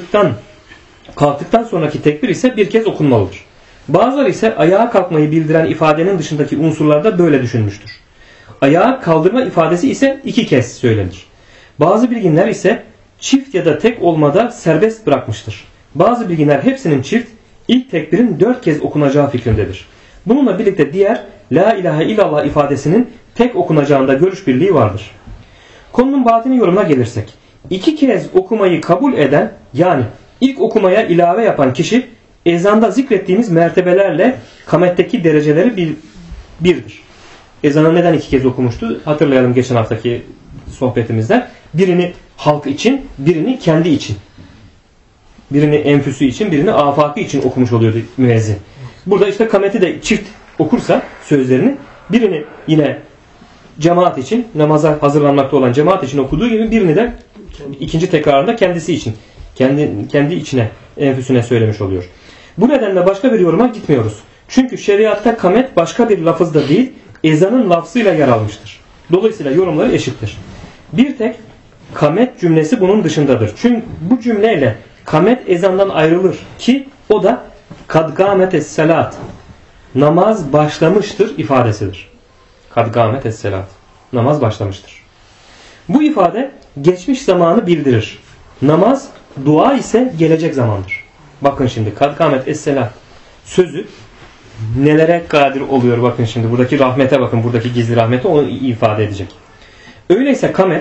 kalktıktan sonraki tekbir ise bir kez okunmalıdır. Bazıları ise ayağa kalkmayı bildiren ifadenin dışındaki unsurlarda böyle düşünmüştür. Ayağa kaldırma ifadesi ise 2 kez söylenir. Bazı bilginler ise çift ya da tek olmada serbest bırakmıştır. Bazı bilginler hepsinin çift, ilk tekbirin 4 kez okunacağı fikrindedir. Bununla birlikte diğer La ilahe illallah ifadesinin tek okunacağında görüş birliği vardır. Konunun batini yorumuna gelirsek, 2 kez okumayı kabul eden, yani ilk okumaya ilave yapan kişi ezanda zikrettiğimiz mertebelerle kametteki dereceleri birdir. Ezanı neden 2 kez okumuştu? Hatırlayalım geçen haftaki sohbetimizden. Birini halk için, birini kendi için. Birini enfüsü için, birini afakı için okumuş oluyordu müezzin. Burada işte kameti de çift okursa sözlerini, birini yine cemaat için, namaza hazırlanmakta olan cemaat için okuduğu gibi birini de ikinci tekrarında kendisi için, kendi içine, enfüsüne söylemiş oluyor. Bu nedenle başka bir yoruma gitmiyoruz. Çünkü şeriatta kamet başka bir lafızda değil, ezanın lafzıyla yer almıştır. Dolayısıyla yorumları eşittir. Bir tek kamet cümlesi bunun dışındadır. Çünkü bu cümleyle kamet ezandan ayrılır ki o da kad gâmetes salat, namaz başlamıştır ifadesidir. Kad gâmetes salat, namaz başlamıştır. Bu ifade geçmiş zamanı bildirir. Namaz, dua ise gelecek zamandır. Bakın şimdi kad gâmetes salat sözü nelere kadir oluyor, bakın şimdi buradaki rahmete bakın, buradaki gizli rahmete onu ifade edecek. Öyleyse kamet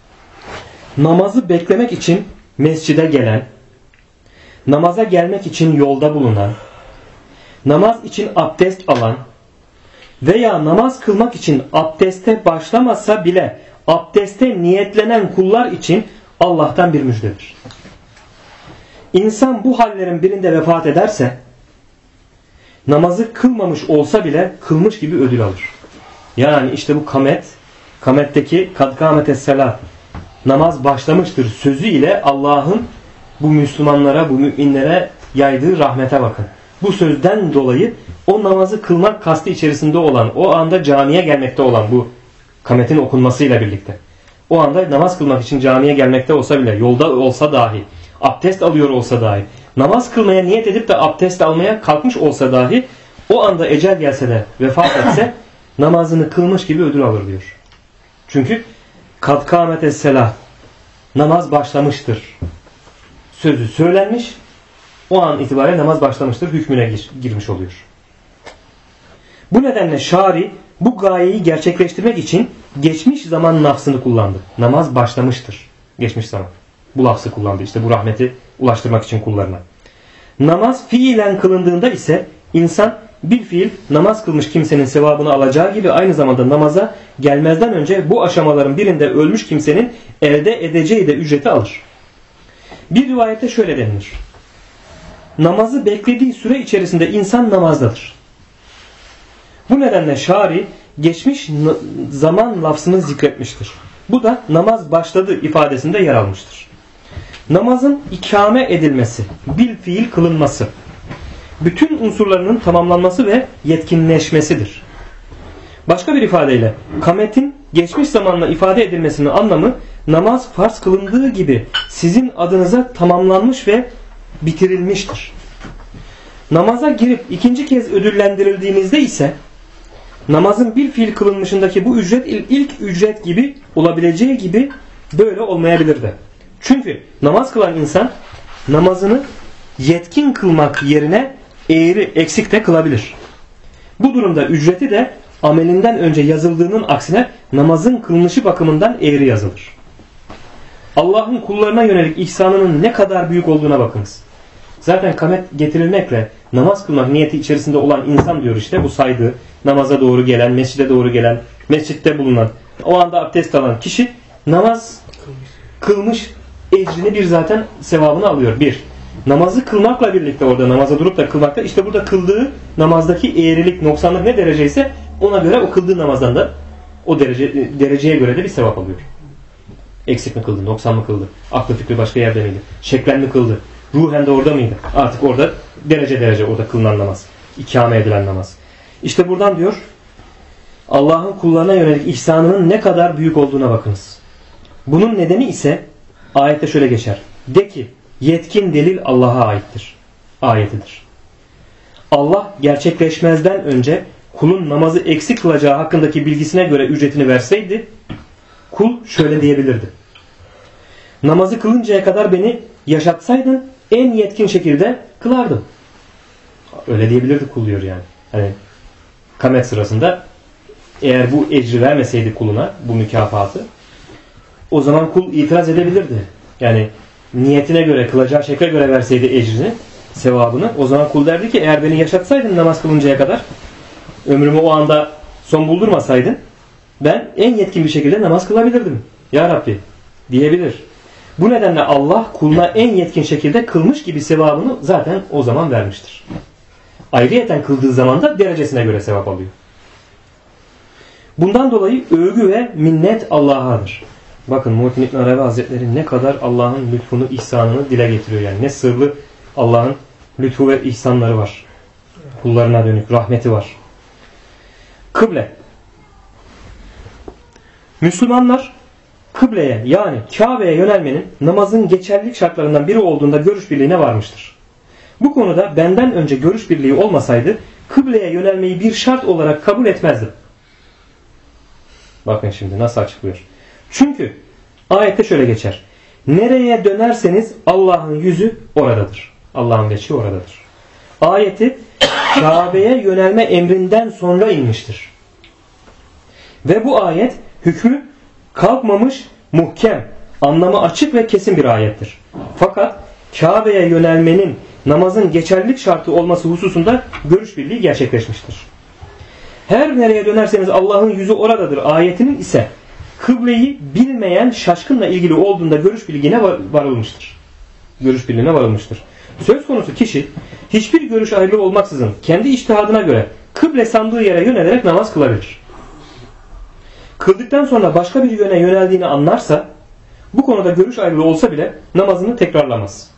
namazı beklemek için mescide gelen, namaza gelmek için yolda bulunan, namaz için abdest alan veya namaz kılmak için abdeste başlamasa bile abdeste niyetlenen kullar için Allah'tan bir müjdedir. İnsan bu hallerin birinde vefat ederse namazı kılmamış olsa bile kılmış gibi ödül alır. Yani işte bu kametteki kad kâmetes salat, namaz başlamıştır sözü ile Allah'ın bu Müslümanlara, bu müminlere yaydığı rahmete bakın. Bu sözden dolayı o namazı kılmak kastı içerisinde olan, o anda camiye gelmekte olan bu kametin okunmasıyla birlikte, o anda namaz kılmak için camiye gelmekte olsa bile, yolda olsa dahi, abdest alıyor olsa dahi, namaz kılmaya niyet edip de abdest almaya kalkmış olsa dahi, o anda ecel gelse de vefat etse namazını kılmış gibi ödül alır diyor. Çünkü kad kâmetes selah, namaz başlamıştır sözü söylenmiş, o an itibariyle namaz başlamıştır hükmüne girmiş oluyor. Bu nedenle şari bu gayeyi gerçekleştirmek için geçmiş zaman lafzını kullandı. Namaz başlamıştır. Geçmiş zaman. Bu lafzı kullandı. İşte bu rahmeti ulaştırmak için kullarına. Namaz fiilen kılındığında ise insan bir fiil namaz kılmış kimsenin sevabını alacağı gibi aynı zamanda namaza gelmezden önce bu aşamaların birinde ölmüş kimsenin elde edeceği de ücreti alır. Bir rivayette şöyle denilir. Namazı beklediği süre içerisinde insan namazdadır. Bu nedenle şari geçmiş zaman lafzını zikretmiştir. Bu da namaz başladı ifadesinde yer almıştır. Namazın ikame edilmesi, bil fiil kılınması, bütün unsurlarının tamamlanması ve yetkinleşmesidir. Başka bir ifadeyle kametin geçmiş zamanla ifade edilmesinin anlamı namaz farz kılındığı gibi sizin adınıza tamamlanmış ve bitirilmiştir. Namaza girip ikinci kez ödüllendirildiğinizde ise namazın bir fiil kılınmışındaki bu ücret ilk ücret gibi olabileceği gibi böyle olmayabilir de. Çünkü namaz kılan insan namazını yetkin kılmak yerine eğri eksik de kılabilir. Bu durumda ücreti de amelinden önce yazıldığının aksine namazın kılınışı bakımından eğri yazılır. Allah'ın kullarına yönelik ihsanının ne kadar büyük olduğuna bakınız. Zaten kamet getirilmekle namaz kılmak niyeti içerisinde olan insan diyor işte bu saydığı namaza doğru gelen, mescide doğru gelen, mescitte bulunan, o anda abdest alan kişi namaz kılmış ecrini bir zaten sevabını alıyor. Bir. Namazı kılmakla birlikte orada namaza durup da kılmakla işte burada kıldığı namazdaki eğrilik, noksanlık ne dereceyse ona göre o kıldığı namazdan da o dereceye göre de bir sevap alıyor. Eksik mi kıldı, noksan mı kıldı, aklı fikri başka yerde miydi, şeklen mi kıldı, ruhen de orada mıydı? Artık orada derece orada kılınan namaz, ikame edilen namaz. İşte buradan diyor Allah'ın kullarına yönelik ihsanının ne kadar büyük olduğuna bakınız. Bunun nedeni ise ayette şöyle geçer. De ki yetkin delil Allah'a aittir. Ayetidir. Allah gerçekleşmezden önce kulun namazı eksik kılacağı hakkındaki bilgisine göre ücretini verseydi kul şöyle diyebilirdi. Namazı kılıncaya kadar beni yaşatsaydın en yetkin şekilde kılardım. Öyle diyebilirdi kul diyor yani. Hani kamet sırasında eğer bu ecri vermeseydi kuluna bu mükafatı o zaman kul itiraz edebilirdi. Yani niyetine göre, kılacağı şekle göre verseydi ecrini, sevabını, o zaman kul derdi ki eğer beni yaşatsaydın namaz kılıncaya kadar, ömrümü o anda son buldurmasaydın, ben en yetkin bir şekilde namaz kılabilirdim. Ya Rabbi diyebilir. Bu nedenle Allah kuluna en yetkin şekilde kılmış gibi sevabını zaten o zaman vermiştir. Ayrıyeten kıldığı zaman da derecesine göre sevap alıyor. Bundan dolayı övgü ve minnet Allah'adır. Bakın Muhittin İbn Arabi Hazretleri ne kadar Allah'ın lütfunu, ihsanını dile getiriyor. Yani ne sırlı Allah'ın lütfu ve ihsanları var. Kullarına dönük rahmeti var. Kıble. Müslümanlar kıbleye yani Kabe'ye yönelmenin namazın geçerlilik şartlarından biri olduğunda görüş birliğine varmıştır. Bu konuda benden önce görüş birliği olmasaydı kıbleye yönelmeyi bir şart olarak kabul etmezdim. Bakın şimdi nasıl açıklıyor. Çünkü ayette şöyle geçer. Nereye dönerseniz Allah'ın yüzü oradadır. Allah'ın veçhi oradadır. Ayeti Kabe'ye yönelme emrinden sonra inmiştir. Ve bu ayet hükmü kalkmamış, muhkem, anlamı açık ve kesin bir ayettir. Fakat Kabe'ye yönelmenin namazın geçerlilik şartı olması hususunda görüş birliği gerçekleşmiştir. Her nereye dönerseniz Allah'ın yüzü oradadır ayetinin ise kıbleyi bilmeyen şaşkınla ilgili olduğunda görüş birliğine varılmıştır. Görüş birliğine varılmıştır. Söz konusu kişi hiçbir görüş ayrılığı olmaksızın kendi içtihadına göre kıble sandığı yere yönelerek namaz kılabilir. Kıldıktan sonra başka bir yöne yöneldiğini anlarsa bu konuda görüş ayrılığı olsa bile namazını tekrarlamaz.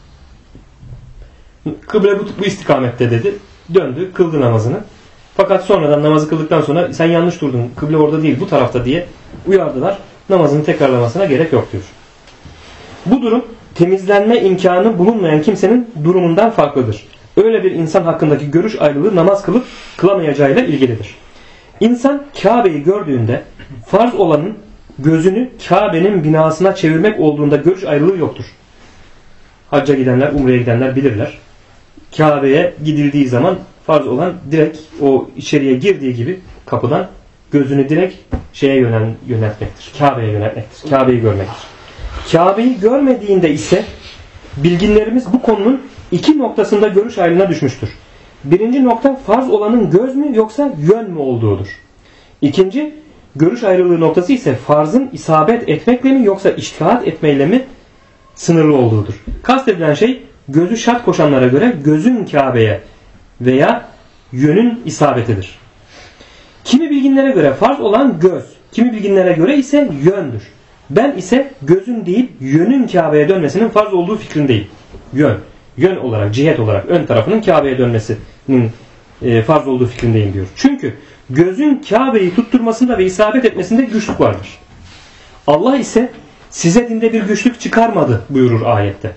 Kıble bu istikamette dedi. Döndü, kıldı namazını. Fakat sonradan namazı kıldıktan sonra sen yanlış durdun, kıble orada değil bu tarafta diye uyardılar. Namazını tekrarlamasına gerek yok diyor. Bu durum temizlenme imkanı bulunmayan kimsenin durumundan farklıdır. Öyle bir insan hakkındaki görüş ayrılığı namaz kılıp kılamayacağıyla ilgilidir. İnsan Kabe'yi gördüğünde farz olanın gözünü Kabe'nin binasına çevirmek olduğunda görüş ayrılığı yoktur. Hacca gidenler, umreye gidenler bilirler. Kabe'ye gidildiği zaman farz olan direkt o içeriye girdiği gibi kapıdan gözünü direkt şeye yöneltmektir. Kabe'ye yöneltmektir. Kabe'yi görmektir. Kabe'yi görmediğinde ise bilginlerimiz bu konunun iki noktasında görüş ayrılığına düşmüştür. Birinci nokta farz olanın göz mü yoksa yön mü olduğudur. İkinci görüş ayrılığı noktası ise farzın isabet etmekle mi yoksa içtihat etmeyle mi sınırlı olduğudur. Kastedilen şey gözü şart koşanlara göre gözün Kabe'ye veya yönün isabetidir. Kimi bilginlere göre farz olan göz, kimi bilginlere göre ise yöndür. Ben ise gözün değil yönün Kabe'ye dönmesinin farz olduğu fikrindeyim. Yön olarak, cihet olarak ön tarafının Kabe'ye dönmesinin farz olduğu fikrindeyim diyor. Çünkü gözün Kabe'yi tutturmasında ve isabet etmesinde güçlük vardır. Allah ise size dinde bir güçlük çıkarmadı buyurur ayette.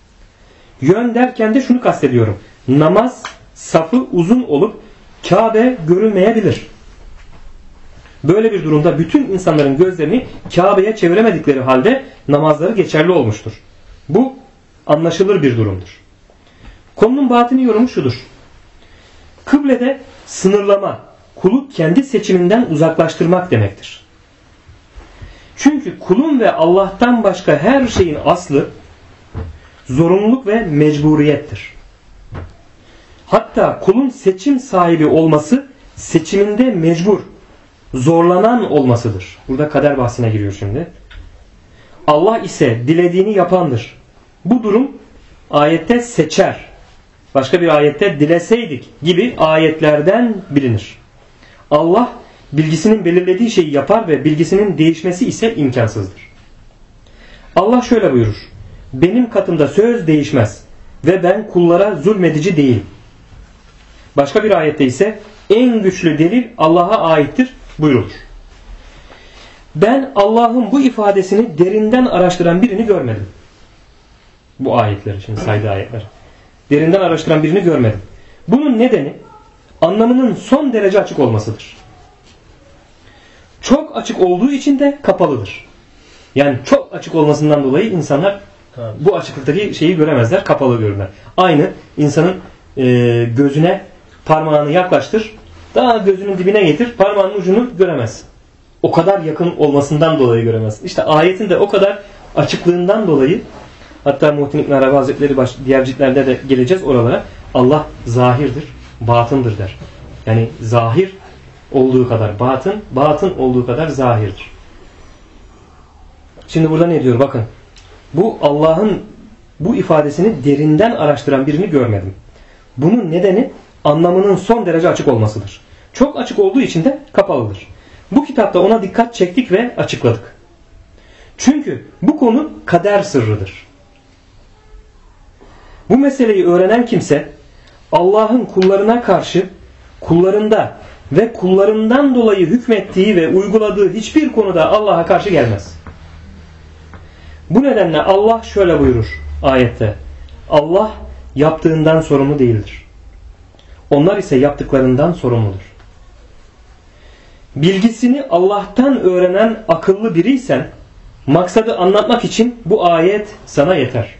Yön derken de şunu kastediyorum. Namaz safı uzun olup Kabe görülmeyebilir. Böyle bir durumda bütün insanların gözlerini Kabe'ye çeviremedikleri halde namazları geçerli olmuştur. Bu anlaşılır bir durumdur. Konunun batini yorumu şudur. Kıblede sınırlama, kulu kendi seçiminden uzaklaştırmak demektir. Çünkü kulun ve Allah'tan başka her şeyin aslı zorunluluk ve mecburiyettir. Hatta kulun seçim sahibi olması seçiminde mecbur, zorlanan olmasıdır. Burada kader bahsine giriyor şimdi. Allah ise dilediğini yapandır. Bu durum ayette seçer. Başka bir ayette dileseydik gibi ayetlerden bilinir. Allah bilgisinin belirlediği şeyi yapar ve bilgisinin değişmesi ise imkansızdır. Allah şöyle buyurur. Benim katımda söz değişmez ve ben kullara zulmedici değilim. Başka bir ayette ise en güçlü delil Allah'a aittir buyurulur. Ben Allah'ın bu ifadesini derinden araştıran birini görmedim. Bu ayetleri, şimdi saydığı ayetler. Derinden araştıran birini görmedim. Bunun nedeni anlamının son derece açık olmasıdır. Çok açık olduğu için de kapalıdır. Yani çok açık olmasından dolayı insanlar bu açıklıktaki şeyi göremezler, kapalı görürler. Aynı insanın gözüne parmağını yaklaştır, daha gözünün dibine getir, parmağının ucunu göremez. O kadar yakın olmasından dolayı göremez. İşte ayetin de o kadar açıklığından dolayı, hatta Muhittin İbn Arabi Hazretleri diğer ciltlerde de geleceğiz oralara, Allah zahirdir, batındır der. Yani zahir olduğu kadar batın, batın olduğu kadar zahirdir. Şimdi burada ne diyor? Bakın. Bu Allah'ın bu ifadesini derinden araştıran birini görmedim. Bunun nedeni anlamının son derece açık olmasıdır. Çok açık olduğu için de kapalıdır. Bu kitapta ona dikkat çektik ve açıkladık. Çünkü bu konu kader sırrıdır. Bu meseleyi öğrenen kimse Allah'ın kullarına karşı kullarında ve kullarından dolayı hükmettiği ve uyguladığı hiçbir konuda Allah'a karşı gelmez. Bu nedenle Allah şöyle buyurur ayette. Allah yaptığından sorumlu değildir. Onlar ise yaptıklarından sorumludur. Bilgisini Allah'tan öğrenen akıllı biriysen maksadı anlatmak için bu ayet sana yeter.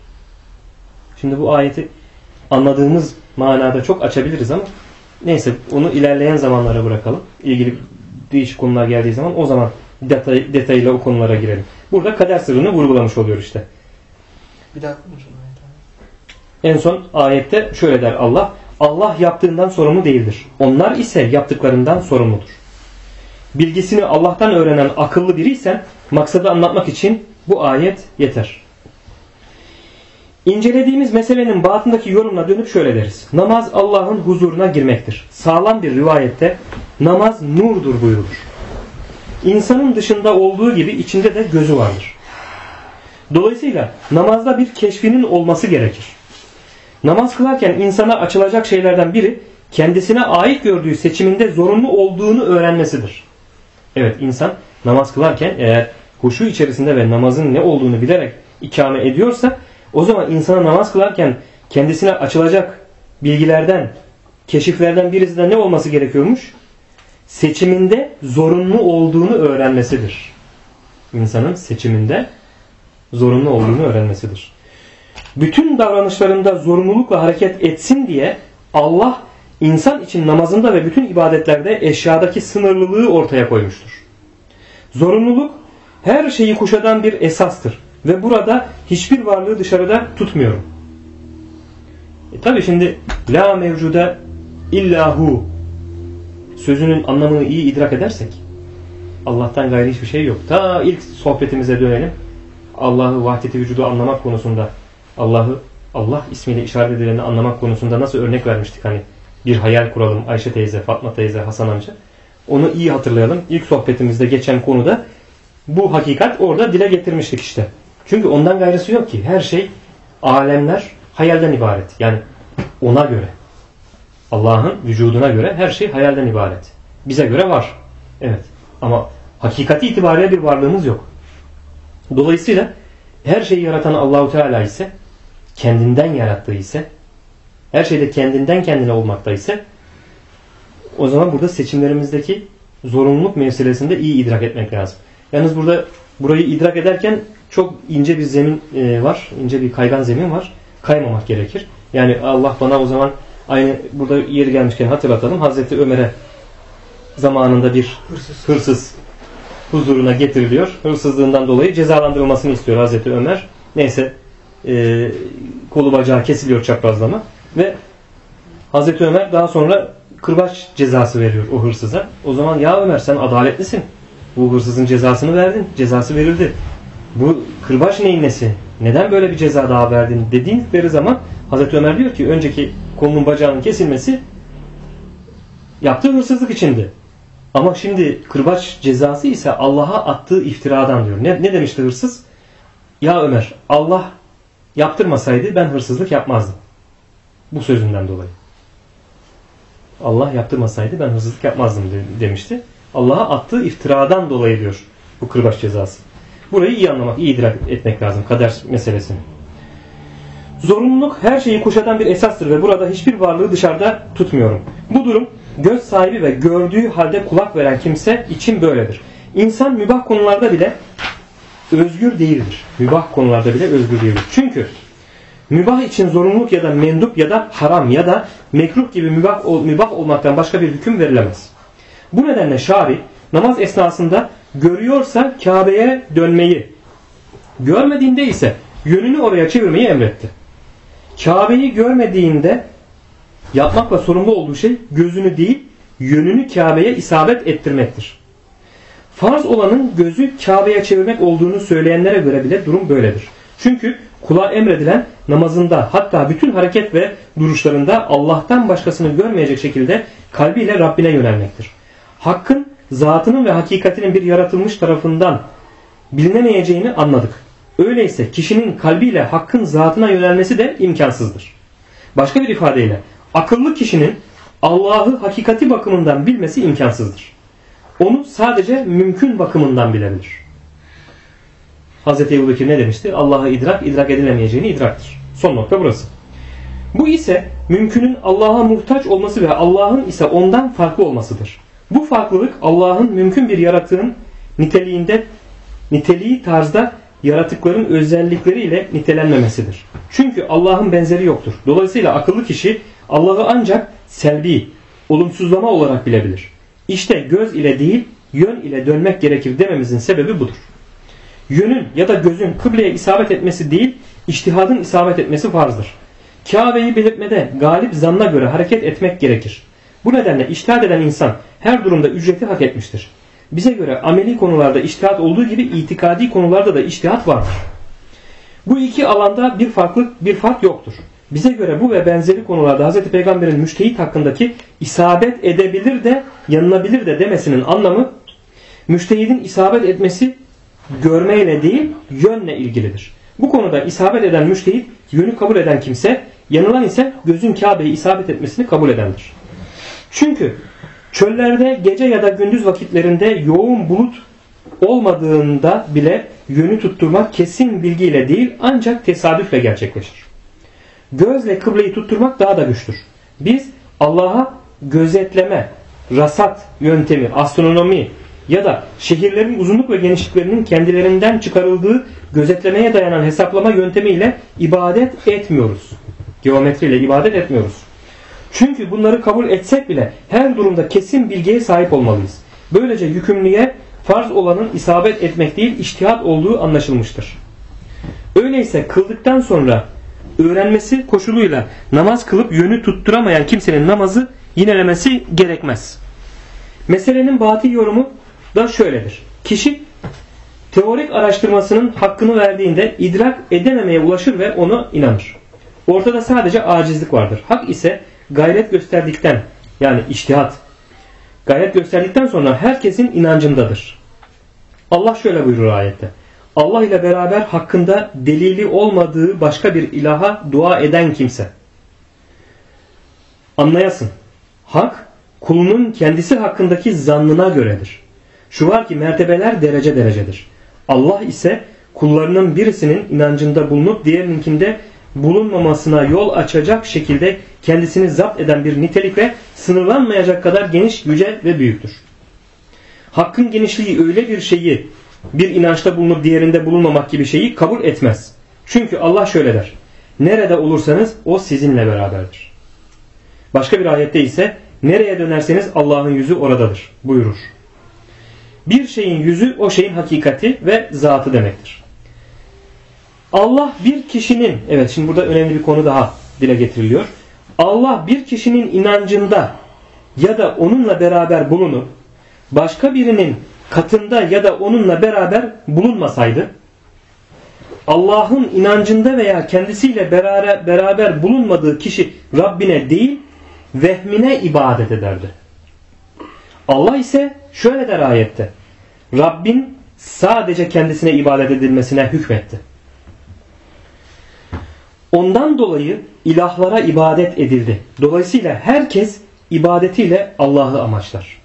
Şimdi bu ayeti anladığımız manada çok açabiliriz ama neyse onu ilerleyen zamanlara bırakalım. İlgili değişik konular geldiği zaman o zaman detayıyla o konulara girelim. Burada kader sırrını vurgulamış oluyor işte. Bir daha konuşalım. En son ayette şöyle der Allah. Allah yaptığından sorumlu değildir. Onlar ise yaptıklarından sorumludur. Bilgisini Allah'tan öğrenen akıllı biriysen maksadı anlatmak için bu ayet yeter. İncelediğimiz meselenin batındaki yorumuna dönüp şöyle deriz. Namaz Allah'ın huzuruna girmektir. Sağlam bir rivayette namaz nurdur buyurulur. İnsanın dışında olduğu gibi içinde de gözü vardır. Dolayısıyla namazda bir keşfinin olması gerekir. Namaz kılarken insana açılacak şeylerden biri kendisine ait gördüğü seçiminde zorunlu olduğunu öğrenmesidir. Evet, insan namaz kılarken eğer huşu içerisinde ve namazın ne olduğunu bilerek ikame ediyorsa o zaman insana namaz kılarken kendisine açılacak bilgilerden, keşiflerden birisi de ne olması gerekiyormuş? Seçiminde zorunlu olduğunu öğrenmesidir. İnsanın seçiminde zorunlu olduğunu öğrenmesidir. Bütün davranışlarında zorunlulukla hareket etsin diye Allah insan için namazında ve bütün ibadetlerde eşyadaki sınırlılığı ortaya koymuştur. Zorunluluk her şeyi kuşatan bir esastır ve burada hiçbir varlığı dışarıda tutmuyorum. Tabi şimdi la mevcuda illahu sözünün anlamını iyi idrak edersek Allah'tan gayrı hiçbir şey yok. Ta ilk sohbetimize dönelim. Allah'ı vahdet-i vücudu anlamak konusunda Allah ismiyle işaret edileni anlamak konusunda nasıl örnek vermiştik hani bir hayal kuralım Ayşe teyze, Fatma teyze, Hasan amca. Onu iyi hatırlayalım. İlk sohbetimizde geçen konuda bu hakikat orada dile getirmiştik işte. Çünkü ondan gayrısı yok ki. Her şey, alemler hayalden ibaret. Yani ona göre. Allah'ın vücuduna göre her şey hayalden ibaret. Bize göre var. Evet. Ama hakikati itibariyle bir varlığımız yok. Dolayısıyla her şeyi yaratan Allahu Teala ise, kendinden yarattığı ise, her şeyde kendinden kendine olmakta ise o zaman burada seçimlerimizdeki zorunluluk meselesinde iyi idrak etmek lazım. Yalnız burada burayı idrak ederken çok ince bir zemin var. İnce bir kaygan zemin var. Kaymamak gerekir. Yani Allah bana o zaman aynı burada yeri gelmişken hatırlatalım. Hazreti Ömer'e zamanında bir hırsız huzuruna getiriliyor. Hırsızlığından dolayı cezalandırılmasını istiyor Hazreti Ömer. Neyse kolu bacağı kesiliyor çaprazlama ve Hazreti Ömer daha sonra kırbaç cezası veriyor o hırsıza. O zaman ya Ömer sen adaletlisin. Bu hırsızın cezasını verdin. Cezası verildi. bu kırbaç neyin nesi? Neden böyle bir ceza daha verdin dedikleri zaman Hazreti Ömer diyor ki önceki kolunun bacağının kesilmesi yaptığı hırsızlık içindi. Ama şimdi kırbaç cezası ise Allah'a attığı iftiradan diyor. Ne demişti hırsız? Ya Ömer, Allah yaptırmasaydı ben hırsızlık yapmazdım. Bu sözünden dolayı. Allah yaptırmasaydı ben hırsızlık yapmazdım demişti. Allah'a attığı iftiradan dolayı diyor bu kırbaç cezası. Burayı iyi anlamak, iyi idrak etmek lazım kader meselesini. Zorunluluk her şeyi kuşatan bir esastır ve burada hiçbir varlığı dışarıda tutmuyorum. Bu durum göz sahibi ve gördüğü halde kulak veren kimse için böyledir. İnsan mübah konularda bile özgür değildir. Mübah konularda bile özgür değildir. Çünkü mübah için zorunluluk ya da mendup ya da haram ya da mekruh gibi mübah olmaktan başka bir hüküm verilemez. Bu nedenle şari namaz esnasında görüyorsa Kabe'ye dönmeyi, görmediğinde ise yönünü oraya çevirmeyi emretti. Kabe'yi görmediğinde yapmakla sorumlu olduğu şey gözünü değil, yönünü Kabe'ye isabet ettirmektir. Farz olanın gözü Kabe'ye çevirmek olduğunu söyleyenlere göre bile durum böyledir. Çünkü kula emredilen namazında hatta bütün hareket ve duruşlarında Allah'tan başkasını görmeyecek şekilde kalbiyle Rabbine yönelmektir. Hakkın zatının ve hakikatinin bir yaratılmış tarafından bilinemeyeceğini anladık. Öyleyse kişinin kalbiyle hakkın zatına yönelmesi de imkansızdır. Başka bir ifadeyle akıllı kişinin Allah'ı hakikati bakımından bilmesi imkansızdır. Onu sadece mümkün bakımından bilebilir. Hazreti Ebubekir ne demişti? Allah'ı idrak edilemeyeceğini idraktır. Son nokta burası. Bu ise mümkünün Allah'a muhtaç olması ve Allah'ın ise ondan farklı olmasıdır. Bu farklılık Allah'ın mümkün bir yaratığın niteliği tarzda yaratıkların özellikleriyle nitelenmemesidir. Çünkü Allah'ın benzeri yoktur. Dolayısıyla akıllı kişi Allah'ı ancak selbi, olumsuzlama olarak bilebilir. İşte göz ile değil, yön ile dönmek gerekir dememizin sebebi budur. Yönün ya da gözün kıbleye isabet etmesi değil, içtihadın isabet etmesi farzdır. Kabe'yi belirtmede galip zanna göre hareket etmek gerekir. Bu nedenle içtihad eden insan her durumda ücreti hak etmiştir. Bize göre ameli konularda içtihat olduğu gibi itikadi konularda da içtihat vardır. Bu iki alanda bir fark yoktur. Bize göre bu ve benzeri konularda Hz. Peygamber'in müştehit hakkındaki isabet edebilir de yanılabilir de demesinin anlamı müştehidin isabet etmesi görmeyle değil yönle ilgilidir. Bu konuda isabet eden müştehit yönü kabul eden kimse, yanılan ise gözün Kabe'yi isabet etmesini kabul edendir. Çünkü çöllerde gece ya da gündüz vakitlerinde yoğun bulut olmadığında bile yönü tutturmak kesin bilgiyle değil ancak tesadüfle gerçekleşir. Gözle kıbleyi tutturmak daha da güçtür. Biz Allah'a gözetleme, rasat yöntemi, astronomi ya da şehirlerin uzunluk ve genişliklerinin kendilerinden çıkarıldığı gözetlemeye dayanan hesaplama yöntemiyle ibadet etmiyoruz. Geometriyle ibadet etmiyoruz. Çünkü bunları kabul etsek bile her durumda kesin bilgiye sahip olmalıyız. Böylece yükümlüye farz olanın isabet etmek değil içtihat olduğu anlaşılmıştır. Öyleyse kıldıktan sonra öğrenmesi koşuluyla namaz kılıp yönü tutturamayan kimsenin namazı yinelemesi gerekmez. Meselenin batıl yorumu da şöyledir. Kişi teorik araştırmasının hakkını verdiğinde idrak edememeye ulaşır ve ona inanır. Ortada sadece acizlik vardır. Hak ise gayret gösterdikten yani içtihat gayret gösterdikten sonra herkesin inancındadır. Allah şöyle buyurur ayette. Allah ile beraber hakkında delili olmadığı başka bir ilaha dua eden kimse. Anlayasın. Hak kulunun kendisi hakkındaki zannına göredir. Şu var ki mertebeler derece derecedir. Allah ise kullarının birisinin inancında bulunup diğerininkinde bulunmamasına yol açacak şekilde kendisini zapt eden bir nitelikle sınırlanmayacak kadar geniş, yüce ve büyüktür. Hakkın genişliği öyle bir şeyi bir inançta bulunup diğerinde bulunmamak gibi şeyi kabul etmez. Çünkü Allah şöyle der. Nerede olursanız o sizinle beraberdir. Başka bir ayette ise nereye dönerseniz Allah'ın yüzü oradadır buyurur. Bir şeyin yüzü o şeyin hakikati ve zatı demektir. Allah bir kişinin, evet şimdi burada önemli bir konu daha dile getiriliyor. Allah bir kişinin inancında ya da onunla beraber bulunup başka birinin katında ya da onunla beraber bulunmasaydı Allah'ın inancında veya kendisiyle beraber bulunmadığı kişi Rabbine değil, vehmine ibadet ederdi. Allah ise şöyle der ayette: Rabbin sadece kendisine ibadet edilmesine hükmetti. Ondan dolayı ilahlara ibadet edildi. Dolayısıyla herkes ibadetiyle Allah'ı amaçlar.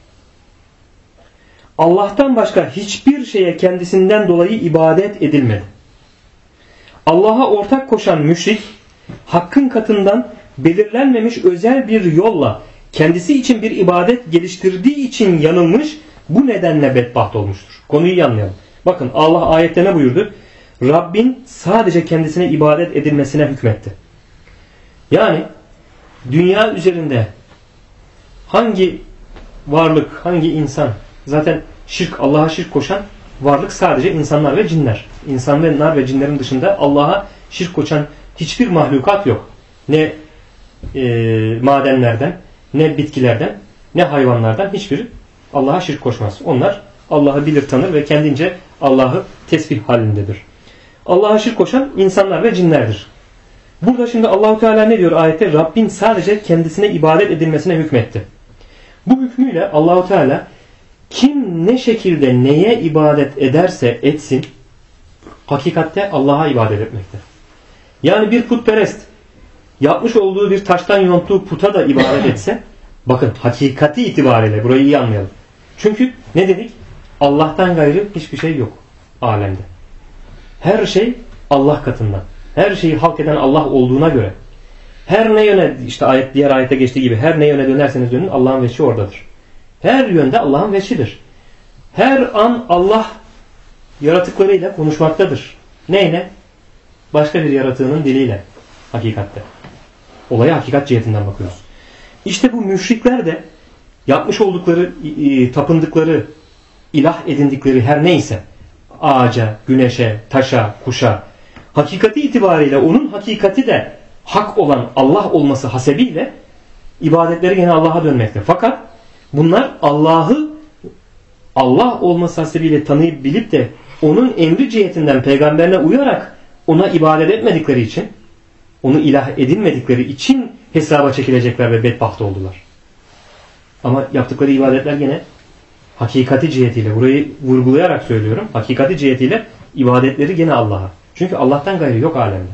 Allah'tan başka hiçbir şeye kendisinden dolayı ibadet edilmedi. Allah'a ortak koşan müşrik, hakkın katından belirlenmemiş özel bir yolla kendisi için bir ibadet geliştirdiği için yanılmış, bu nedenle bedbaht olmuştur. Konuyu iyi anlayalım. Bakın Allah ayette ne buyurdu? Rabbin sadece kendisine ibadet edilmesine hükmetti. Yani dünya üzerinde hangi varlık, hangi insan, zaten Allah'a şirk koşan varlık sadece insanlar ve cinler. İnsanlar ve cinlerin dışında Allah'a şirk koşan hiçbir mahlukat yok. Ne madenlerden, ne bitkilerden, ne hayvanlardan hiçbiri Allah'a şirk koşmaz. Onlar Allah'ı bilir, tanır ve kendince Allah'ı tesbih halindedir. Allah'a şirk koşan insanlar ve cinlerdir. Burada şimdi Allahu Teala ne diyor ayette? Rabbin sadece kendisine ibadet edilmesine hükmetti. Bu hükmüyle Allahu Teala kim ne şekilde neye ibadet ederse etsin, hakikatte Allah'a ibadet etmekte. Yani bir putperest yapmış olduğu bir taştan yonttuğu puta da ibadet etse, bakın hakikati itibariyle burayı iyi anlayalım. Çünkü ne dedik? Allah'tan gayrı hiçbir şey yok alemde. Her şey Allah katından. Her şeyi halk eden Allah olduğuna göre. Her ne yöne, işte diğer ayette geçtiği gibi, her ne yöne dönerseniz dönün Allah'ın veçhi oradadır. Her yönde Allah'ın veçhidir. Her an Allah yaratıklarıyla konuşmaktadır. Neyle? Başka bir yaratığının diliyle. Hakikatte. Olaya hakikat cihetinden bakıyoruz. İşte bu müşrikler de yapmış oldukları, tapındıkları, ilah edindikleri her neyse, ağaca, güneşe, taşa, kuşa, hakikati itibariyle onun hakikati de hak olan Allah olması hasebiyle ibadetleri gene Allah'a dönmekte. Fakat bunlar Allah'ı Allah olması hasebiyle tanıyıp bilip de onun emri cihetinden peygamberine uyarak ona ibadet etmedikleri için, onu ilah edinmedikleri için hesaba çekilecekler ve bedbaht oldular. Ama yaptıkları ibadetler gene hakikati cihetiyle, burayı vurgulayarak söylüyorum, hakikati cihetiyle ibadetleri gene Allah'a. Çünkü Allah'tan gayrı yok alemde.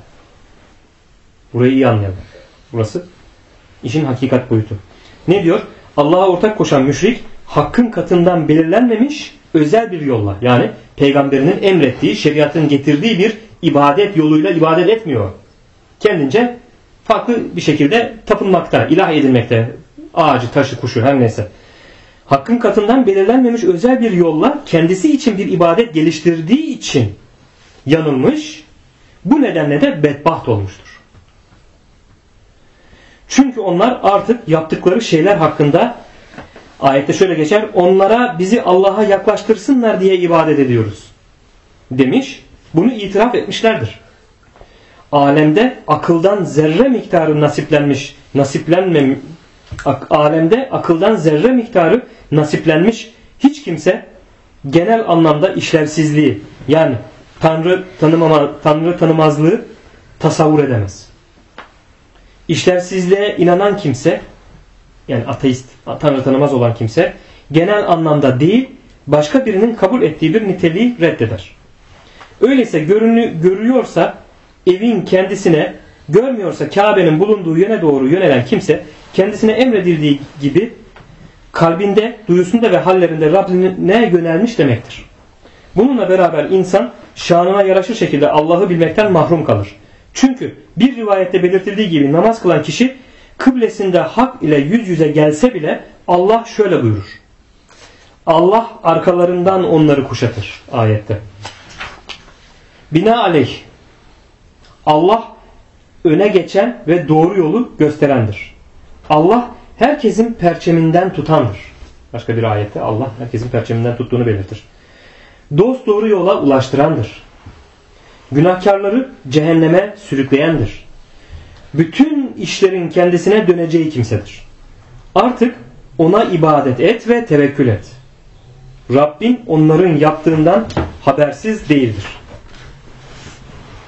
Burayı iyi anlayalım. Burası işin hakikat boyutu. Ne diyor? Allah'a ortak koşan müşrik, hakkın katından belirlenmemiş özel bir yolla, yani peygamberinin emrettiği, şeriatın getirdiği bir ibadet yoluyla ibadet etmiyor. Kendince farklı bir şekilde tapınmakta, ilah edilmekte. Ağacı, taşı, kuşu her neyse. Hakkın katından belirlenmemiş özel bir yolla kendisi için bir ibadet geliştirdiği için yanılmış, bu nedenle de bedbaht olmuştur. Çünkü onlar artık yaptıkları şeyler hakkında, ayette şöyle geçer, onlara bizi Allah'a yaklaştırsınlar diye ibadet ediyoruz demiş, bunu itiraf etmişlerdir. Alemde akıldan zerre miktarı nasiplenmiş hiç kimse genel anlamda işlevsizliği, yani Tanrı tanımazlığı tasavvur edemez. İşlevsizliğe inanan kimse, yani ateist, Tanrı tanımaz olan kimse, genel anlamda değil, başka birinin kabul ettiği bir niteliği reddeder. Öyleyse görüyorsa evin kendisine, görmüyorsa Kabe'nin bulunduğu yöne doğru yönelen kimse, kendisine emredildiği gibi kalbinde, duyusunda ve hallerinde Rabbine yönelmiş demektir. Bununla beraber insan şanına yaraşır şekilde Allah'ı bilmekten mahrum kalır. Çünkü bir rivayette belirtildiği gibi namaz kılan kişi kıblesinde hak ile yüz yüze gelse bile Allah şöyle buyurur: Allah arkalarından onları kuşatır ayette. Binaenaleyh Allah öne geçen ve doğru yolu gösterendir. Allah herkesin perçeminden tutandır. Başka bir ayette Allah herkesin perçeminden tuttuğunu belirtir. Dosdoğru yola ulaştırandır. Günahkarları cehenneme sürükleyendir. Bütün işlerin kendisine döneceği kimsedir. Artık ona ibadet et ve tevekkül et. Rabbin onların yaptığından habersiz değildir.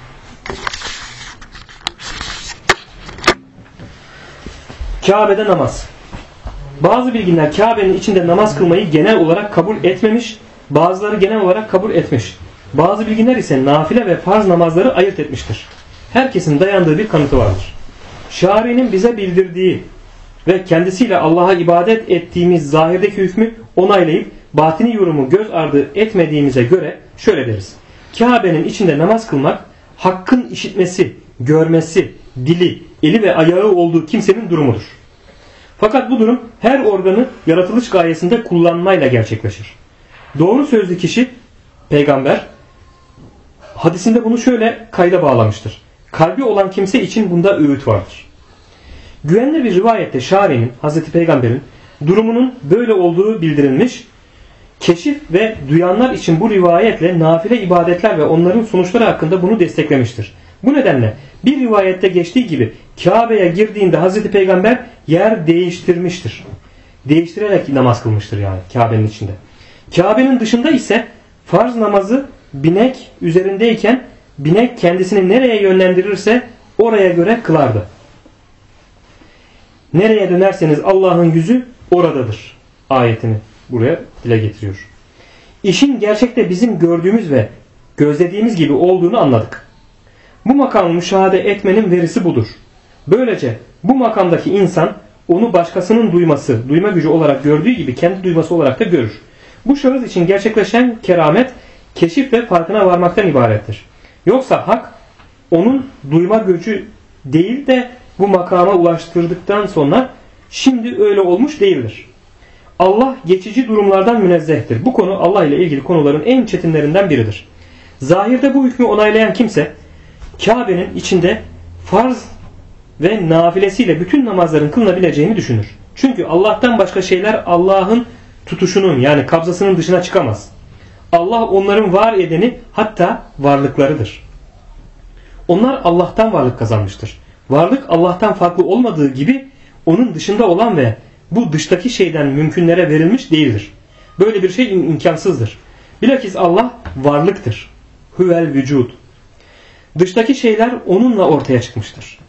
Kabe'de namaz. Bazı bilginler Kabe'nin içinde namaz kılmayı genel olarak kabul etmemiş, bazıları genel olarak kabul etmiş. Bazı bilginler ise nafile ve farz namazları ayırt etmiştir. Herkesin dayandığı bir kanıtı vardır. Şari'nin bize bildirdiği ve kendisiyle Allah'a ibadet ettiğimiz zahirdeki hükmü onaylayıp batini yorumu göz ardı etmediğimize göre şöyle deriz. Kabe'nin içinde namaz kılmak hakkın işitmesi, görmesi, dili, eli ve ayağı olduğu kimsenin durumudur. Fakat bu durum her organı yaratılış gayesinde kullanmayla gerçekleşir. Doğru sözlü kişi peygamber hadisinde bunu şöyle kayda bağlamıştır. Kalbi olan kimse için bunda öğüt vardır. Güvenli bir rivayette Şari'nin, Hazreti Peygamber'in durumunun böyle olduğu bildirilmiş. Keşif ve duyanlar için bu rivayetle nafile ibadetler ve onların sonuçları hakkında bunu desteklemiştir. Bu nedenle bir rivayette geçtiği gibi Kabe'ye girdiğinde Hazreti Peygamber yer değiştirmiştir. Değiştirerek namaz kılmıştır yani Kabe'nin içinde. Kabe'nin dışında ise farz namazı binek üzerindeyken binek kendisini nereye yönlendirirse oraya göre kılardı. Nereye dönerseniz Allah'ın yüzü oradadır ayetini buraya dile getiriyor. İşin gerçekte bizim gördüğümüz ve gözlediğimiz gibi olduğunu anladık. Bu makamı müşahede etmenin verisi budur. Böylece bu makamdaki insan onu başkasının duyması, duyma gücü olarak gördüğü gibi kendi duyması olarak da görür. Bu şahıs için gerçekleşen keramet, keşif ve farkına varmaktan ibarettir. Yoksa hak onun duyma gücü değil de bu makama ulaştırdıktan sonra şimdi öyle olmuş değildir. Allah geçici durumlardan münezzehtir. Bu konu Allah ile ilgili konuların en çetinlerinden biridir. Zahirde bu hükmü onaylayan kimse Kabe'nin içinde farz ve nafilesiyle bütün namazların kılınabileceğini düşünür. Çünkü Allah'tan başka şeyler Allah'ın tutuşunun yani kabzasının dışına çıkamaz. Allah onların var edeni hatta varlıklarıdır. Onlar Allah'tan varlık kazanmıştır. Varlık Allah'tan farklı olmadığı gibi onun dışında olan ve bu dıştaki şeyden mümkünlere verilmiş değildir. Böyle bir şey imkansızdır. Bilakis Allah varlıktır. Huvel vücud. Dıştaki şeyler onunla ortaya çıkmıştır.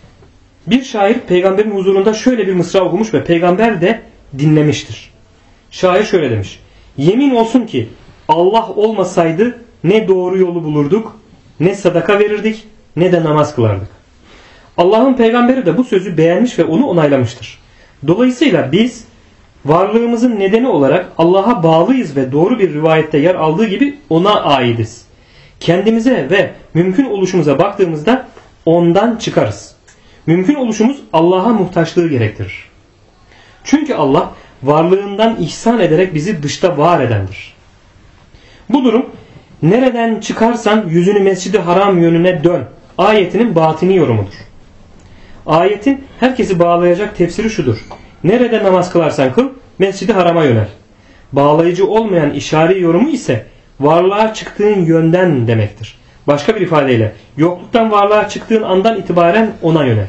Bir şair peygamberin huzurunda şöyle bir mısra okumuş ve peygamber de dinlemiştir. Şair şöyle demiş. Yemin olsun ki Allah olmasaydı ne doğru yolu bulurduk, ne sadaka verirdik, ne de namaz kılardık. Allah'ın peygamberi de bu sözü beğenmiş ve onu onaylamıştır. Dolayısıyla biz varlığımızın nedeni olarak Allah'a bağlıyız ve doğru bir rivayette yer aldığı gibi ona aidiz. Kendimize ve mümkün oluşumuza baktığımızda ondan çıkarız. Mümkün oluşumuz Allah'a muhtaçlığı gerektirir. Çünkü Allah varlığından ihsan ederek bizi dışta var edendir. Bu durum nereden çıkarsan yüzünü Mescid-i Haram yönüne dön ayetinin batini yorumudur. Ayetin herkesi bağlayacak tefsiri şudur. Nerede namaz kılarsan kıl Mescid-i Haram'a yönel. Bağlayıcı olmayan işari yorumu ise varlığa çıktığın yönden demektir. Başka bir ifadeyle yokluktan varlığa çıktığın andan itibaren ona yönel.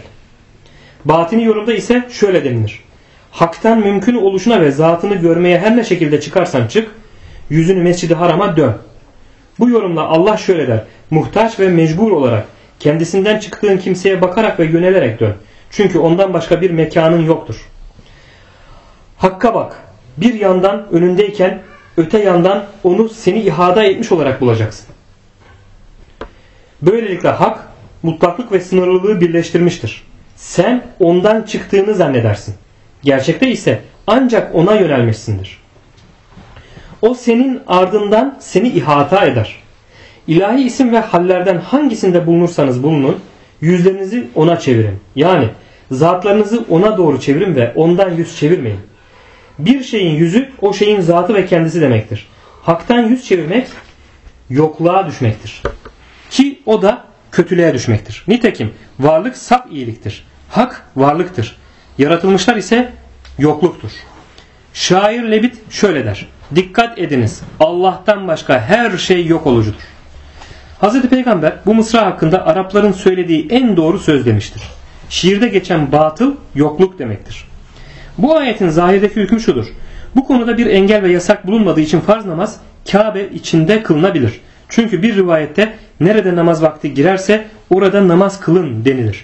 Batini yorumda ise şöyle denilir. Hak'tan mümkün oluşuna ve zatını görmeye her ne şekilde çıkarsan çık, yüzünü Mescid-i Haram'a dön. Bu yorumla Allah şöyle der. Muhtaç ve mecbur olarak kendisinden çıktığın kimseye bakarak ve yönelerek dön. Çünkü ondan başka bir mekanın yoktur. Hakka bak. Bir yandan önündeyken öte yandan onu seni ihata etmiş olarak bulacaksın. Böylelikle hak mutlaklık ve sınırlılığı birleştirmiştir. Sen ondan çıktığını zannedersin. Gerçekte ise ancak ona yönelmişsindir. O senin ardından seni ihata eder. İlahi isim ve hallerden hangisinde bulunursanız bulunun, yüzlerinizi ona çevirin. Yani zatlarınızı ona doğru çevirin ve ondan yüz çevirmeyin. Bir şeyin yüzü o şeyin zatı ve kendisi demektir. Hak'tan yüz çevirmek yokluğa düşmektir. Ki o da kötülüğe düşmektir. Nitekim varlık saf iyiliktir. Hak varlıktır. Yaratılmışlar ise yokluktur. Şair Lebit şöyle der. Dikkat ediniz. Allah'tan başka her şey yok olucudur. Hazreti Peygamber bu mısra hakkında Arapların söylediği en doğru söz demiştir. Şiirde geçen batıl yokluk demektir. Bu ayetin zahirdeki hükmü şudur. Bu konuda bir engel ve yasak bulunmadığı için farz namaz Kabe içinde kılınabilir. Çünkü bir rivayette nerede namaz vakti girerse orada namaz kılın denilir.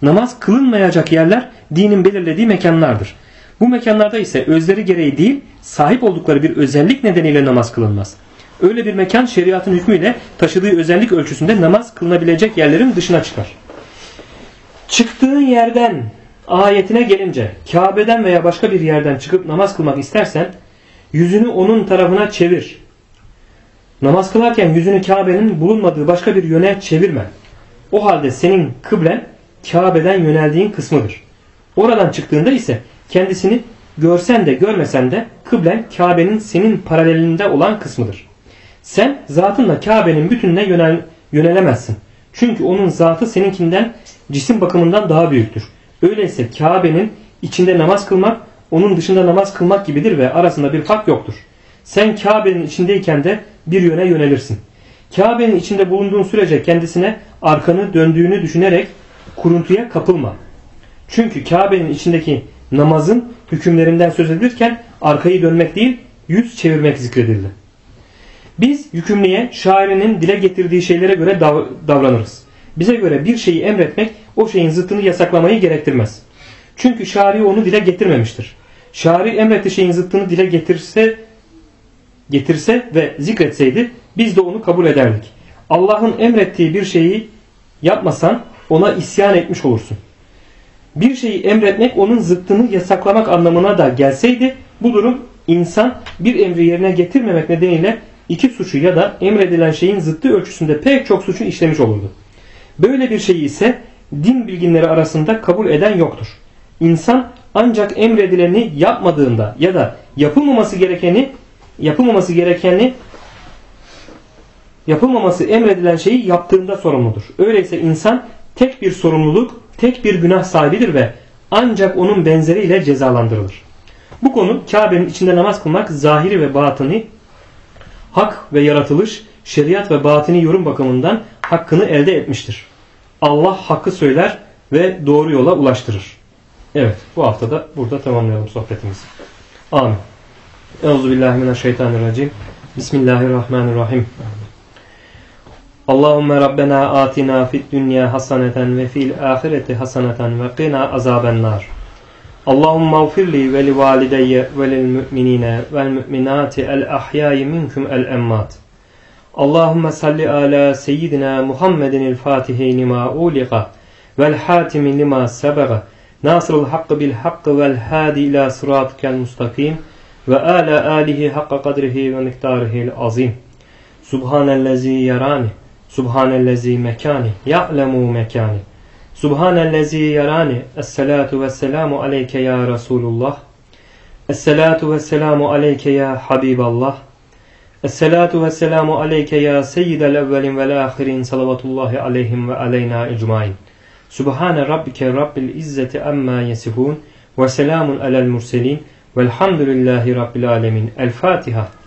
Namaz kılınmayacak yerler dinin belirlediği mekanlardır. Bu mekanlarda ise özleri gereği değil, sahip oldukları bir özellik nedeniyle namaz kılınmaz. Öyle bir mekan şeriatın hükmüyle taşıdığı özellik ölçüsünde namaz kılınabilecek yerlerin dışına çıkar. Çıktığın yerden ayetine gelince Kabe'den veya başka bir yerden çıkıp namaz kılmak istersen yüzünü onun tarafına çevir. Namaz kılarken yüzünü Kabe'nin bulunmadığı başka bir yöne çevirme. O halde senin kıblen Kabe'den yöneldiğin kısmıdır. Oradan çıktığında ise kendisini görsen de görmesen de kıblen Kabe'nin senin paralelinde olan kısmıdır. Sen zatınla Kabe'nin bütününe yönelemezsin. Çünkü onun zatı seninkinden cisim bakımından daha büyüktür. Öyleyse Kabe'nin içinde namaz kılmak onun dışında namaz kılmak gibidir ve arasında bir fark yoktur. Sen Kabe'nin içindeyken de bir yöne yönelirsin. Kabe'nin içinde bulunduğun sürece kendisine arkanı döndüğünü düşünerek kuruntuya kapılma. Çünkü Kabe'nin içindeki namazın hükümlerinden söz edilirken arkayı dönmek değil yüz çevirmek zikredildi. Biz yükümlüye şairinin dile getirdiği şeylere göre davranırız. Bize göre bir şeyi emretmek o şeyin zıttını yasaklamayı gerektirmez. Çünkü şairi onu dile getirmemiştir. Şairi emrettiği şeyin zıttını dile getirse ve zikretseydi biz de onu kabul ederdik. Allah'ın emrettiği bir şeyi yapmasan ona isyan etmiş olursun. Bir şeyi emretmek onun zıttını yasaklamak anlamına da gelseydi bu durum insan bir emri yerine getirmemek nedeniyle iki suçu ya da emredilen şeyin zıttı ölçüsünde pek çok suçu işlemiş olurdu. Böyle bir şeyi ise din bilginleri arasında kabul eden yoktur. İnsan ancak emredileni yapmadığında ya da yapılmaması emredilen şeyi yaptığında sorumludur. Öyleyse insan tek bir sorumluluk, tek bir günah sahibidir ve ancak onun benzeriyle cezalandırılır. Bu konu Kabe'nin içinde namaz kılmak zahiri ve batını, hak ve yaratılış, şeriat ve batini yorum bakımından hakkını elde etmiştir. Allah hakkı söyler ve doğru yola ulaştırır. Evet, bu hafta da burada tamamlayalım sohbetimizi. Amin. Euzubillahimineşşeytanirracim. Bismillahirrahmanirrahim. Allahümme Rabbena atina fid dünya hasaneten ve fil ahireti hasaneten ve qina azabennar. Allahümme mağfirli ve li valideyye ve lil müminine vel müminati el ahyai minkum el emmat. Allahümme salli ala seyyidina Muhammedin el fatihi lima uliqa vel hatimi lima sebaga nasırıl hakkı bil hakkı vel hadi ila sıratikel mustakim ve ala alihi hakka kadrihi ve miktarihil azim. Subhanellezi yarani Subhanellezi mekani ya'lemu mekani. Subhanellezi yarani. Esselatu vesselamu aleyke ya Resulullah. Esselatu vesselamu aleyke ya Habiballah. Esselatu vesselamu aleyke ya seyyidel evvelin vel ahirin salavatullahi aleyhim ve aleyna ecmain. Subhane rabbike rabbil izzeti amma yesifun ve selamun alel murselin velhamdülillahi rabbil alemin. El Fatiha.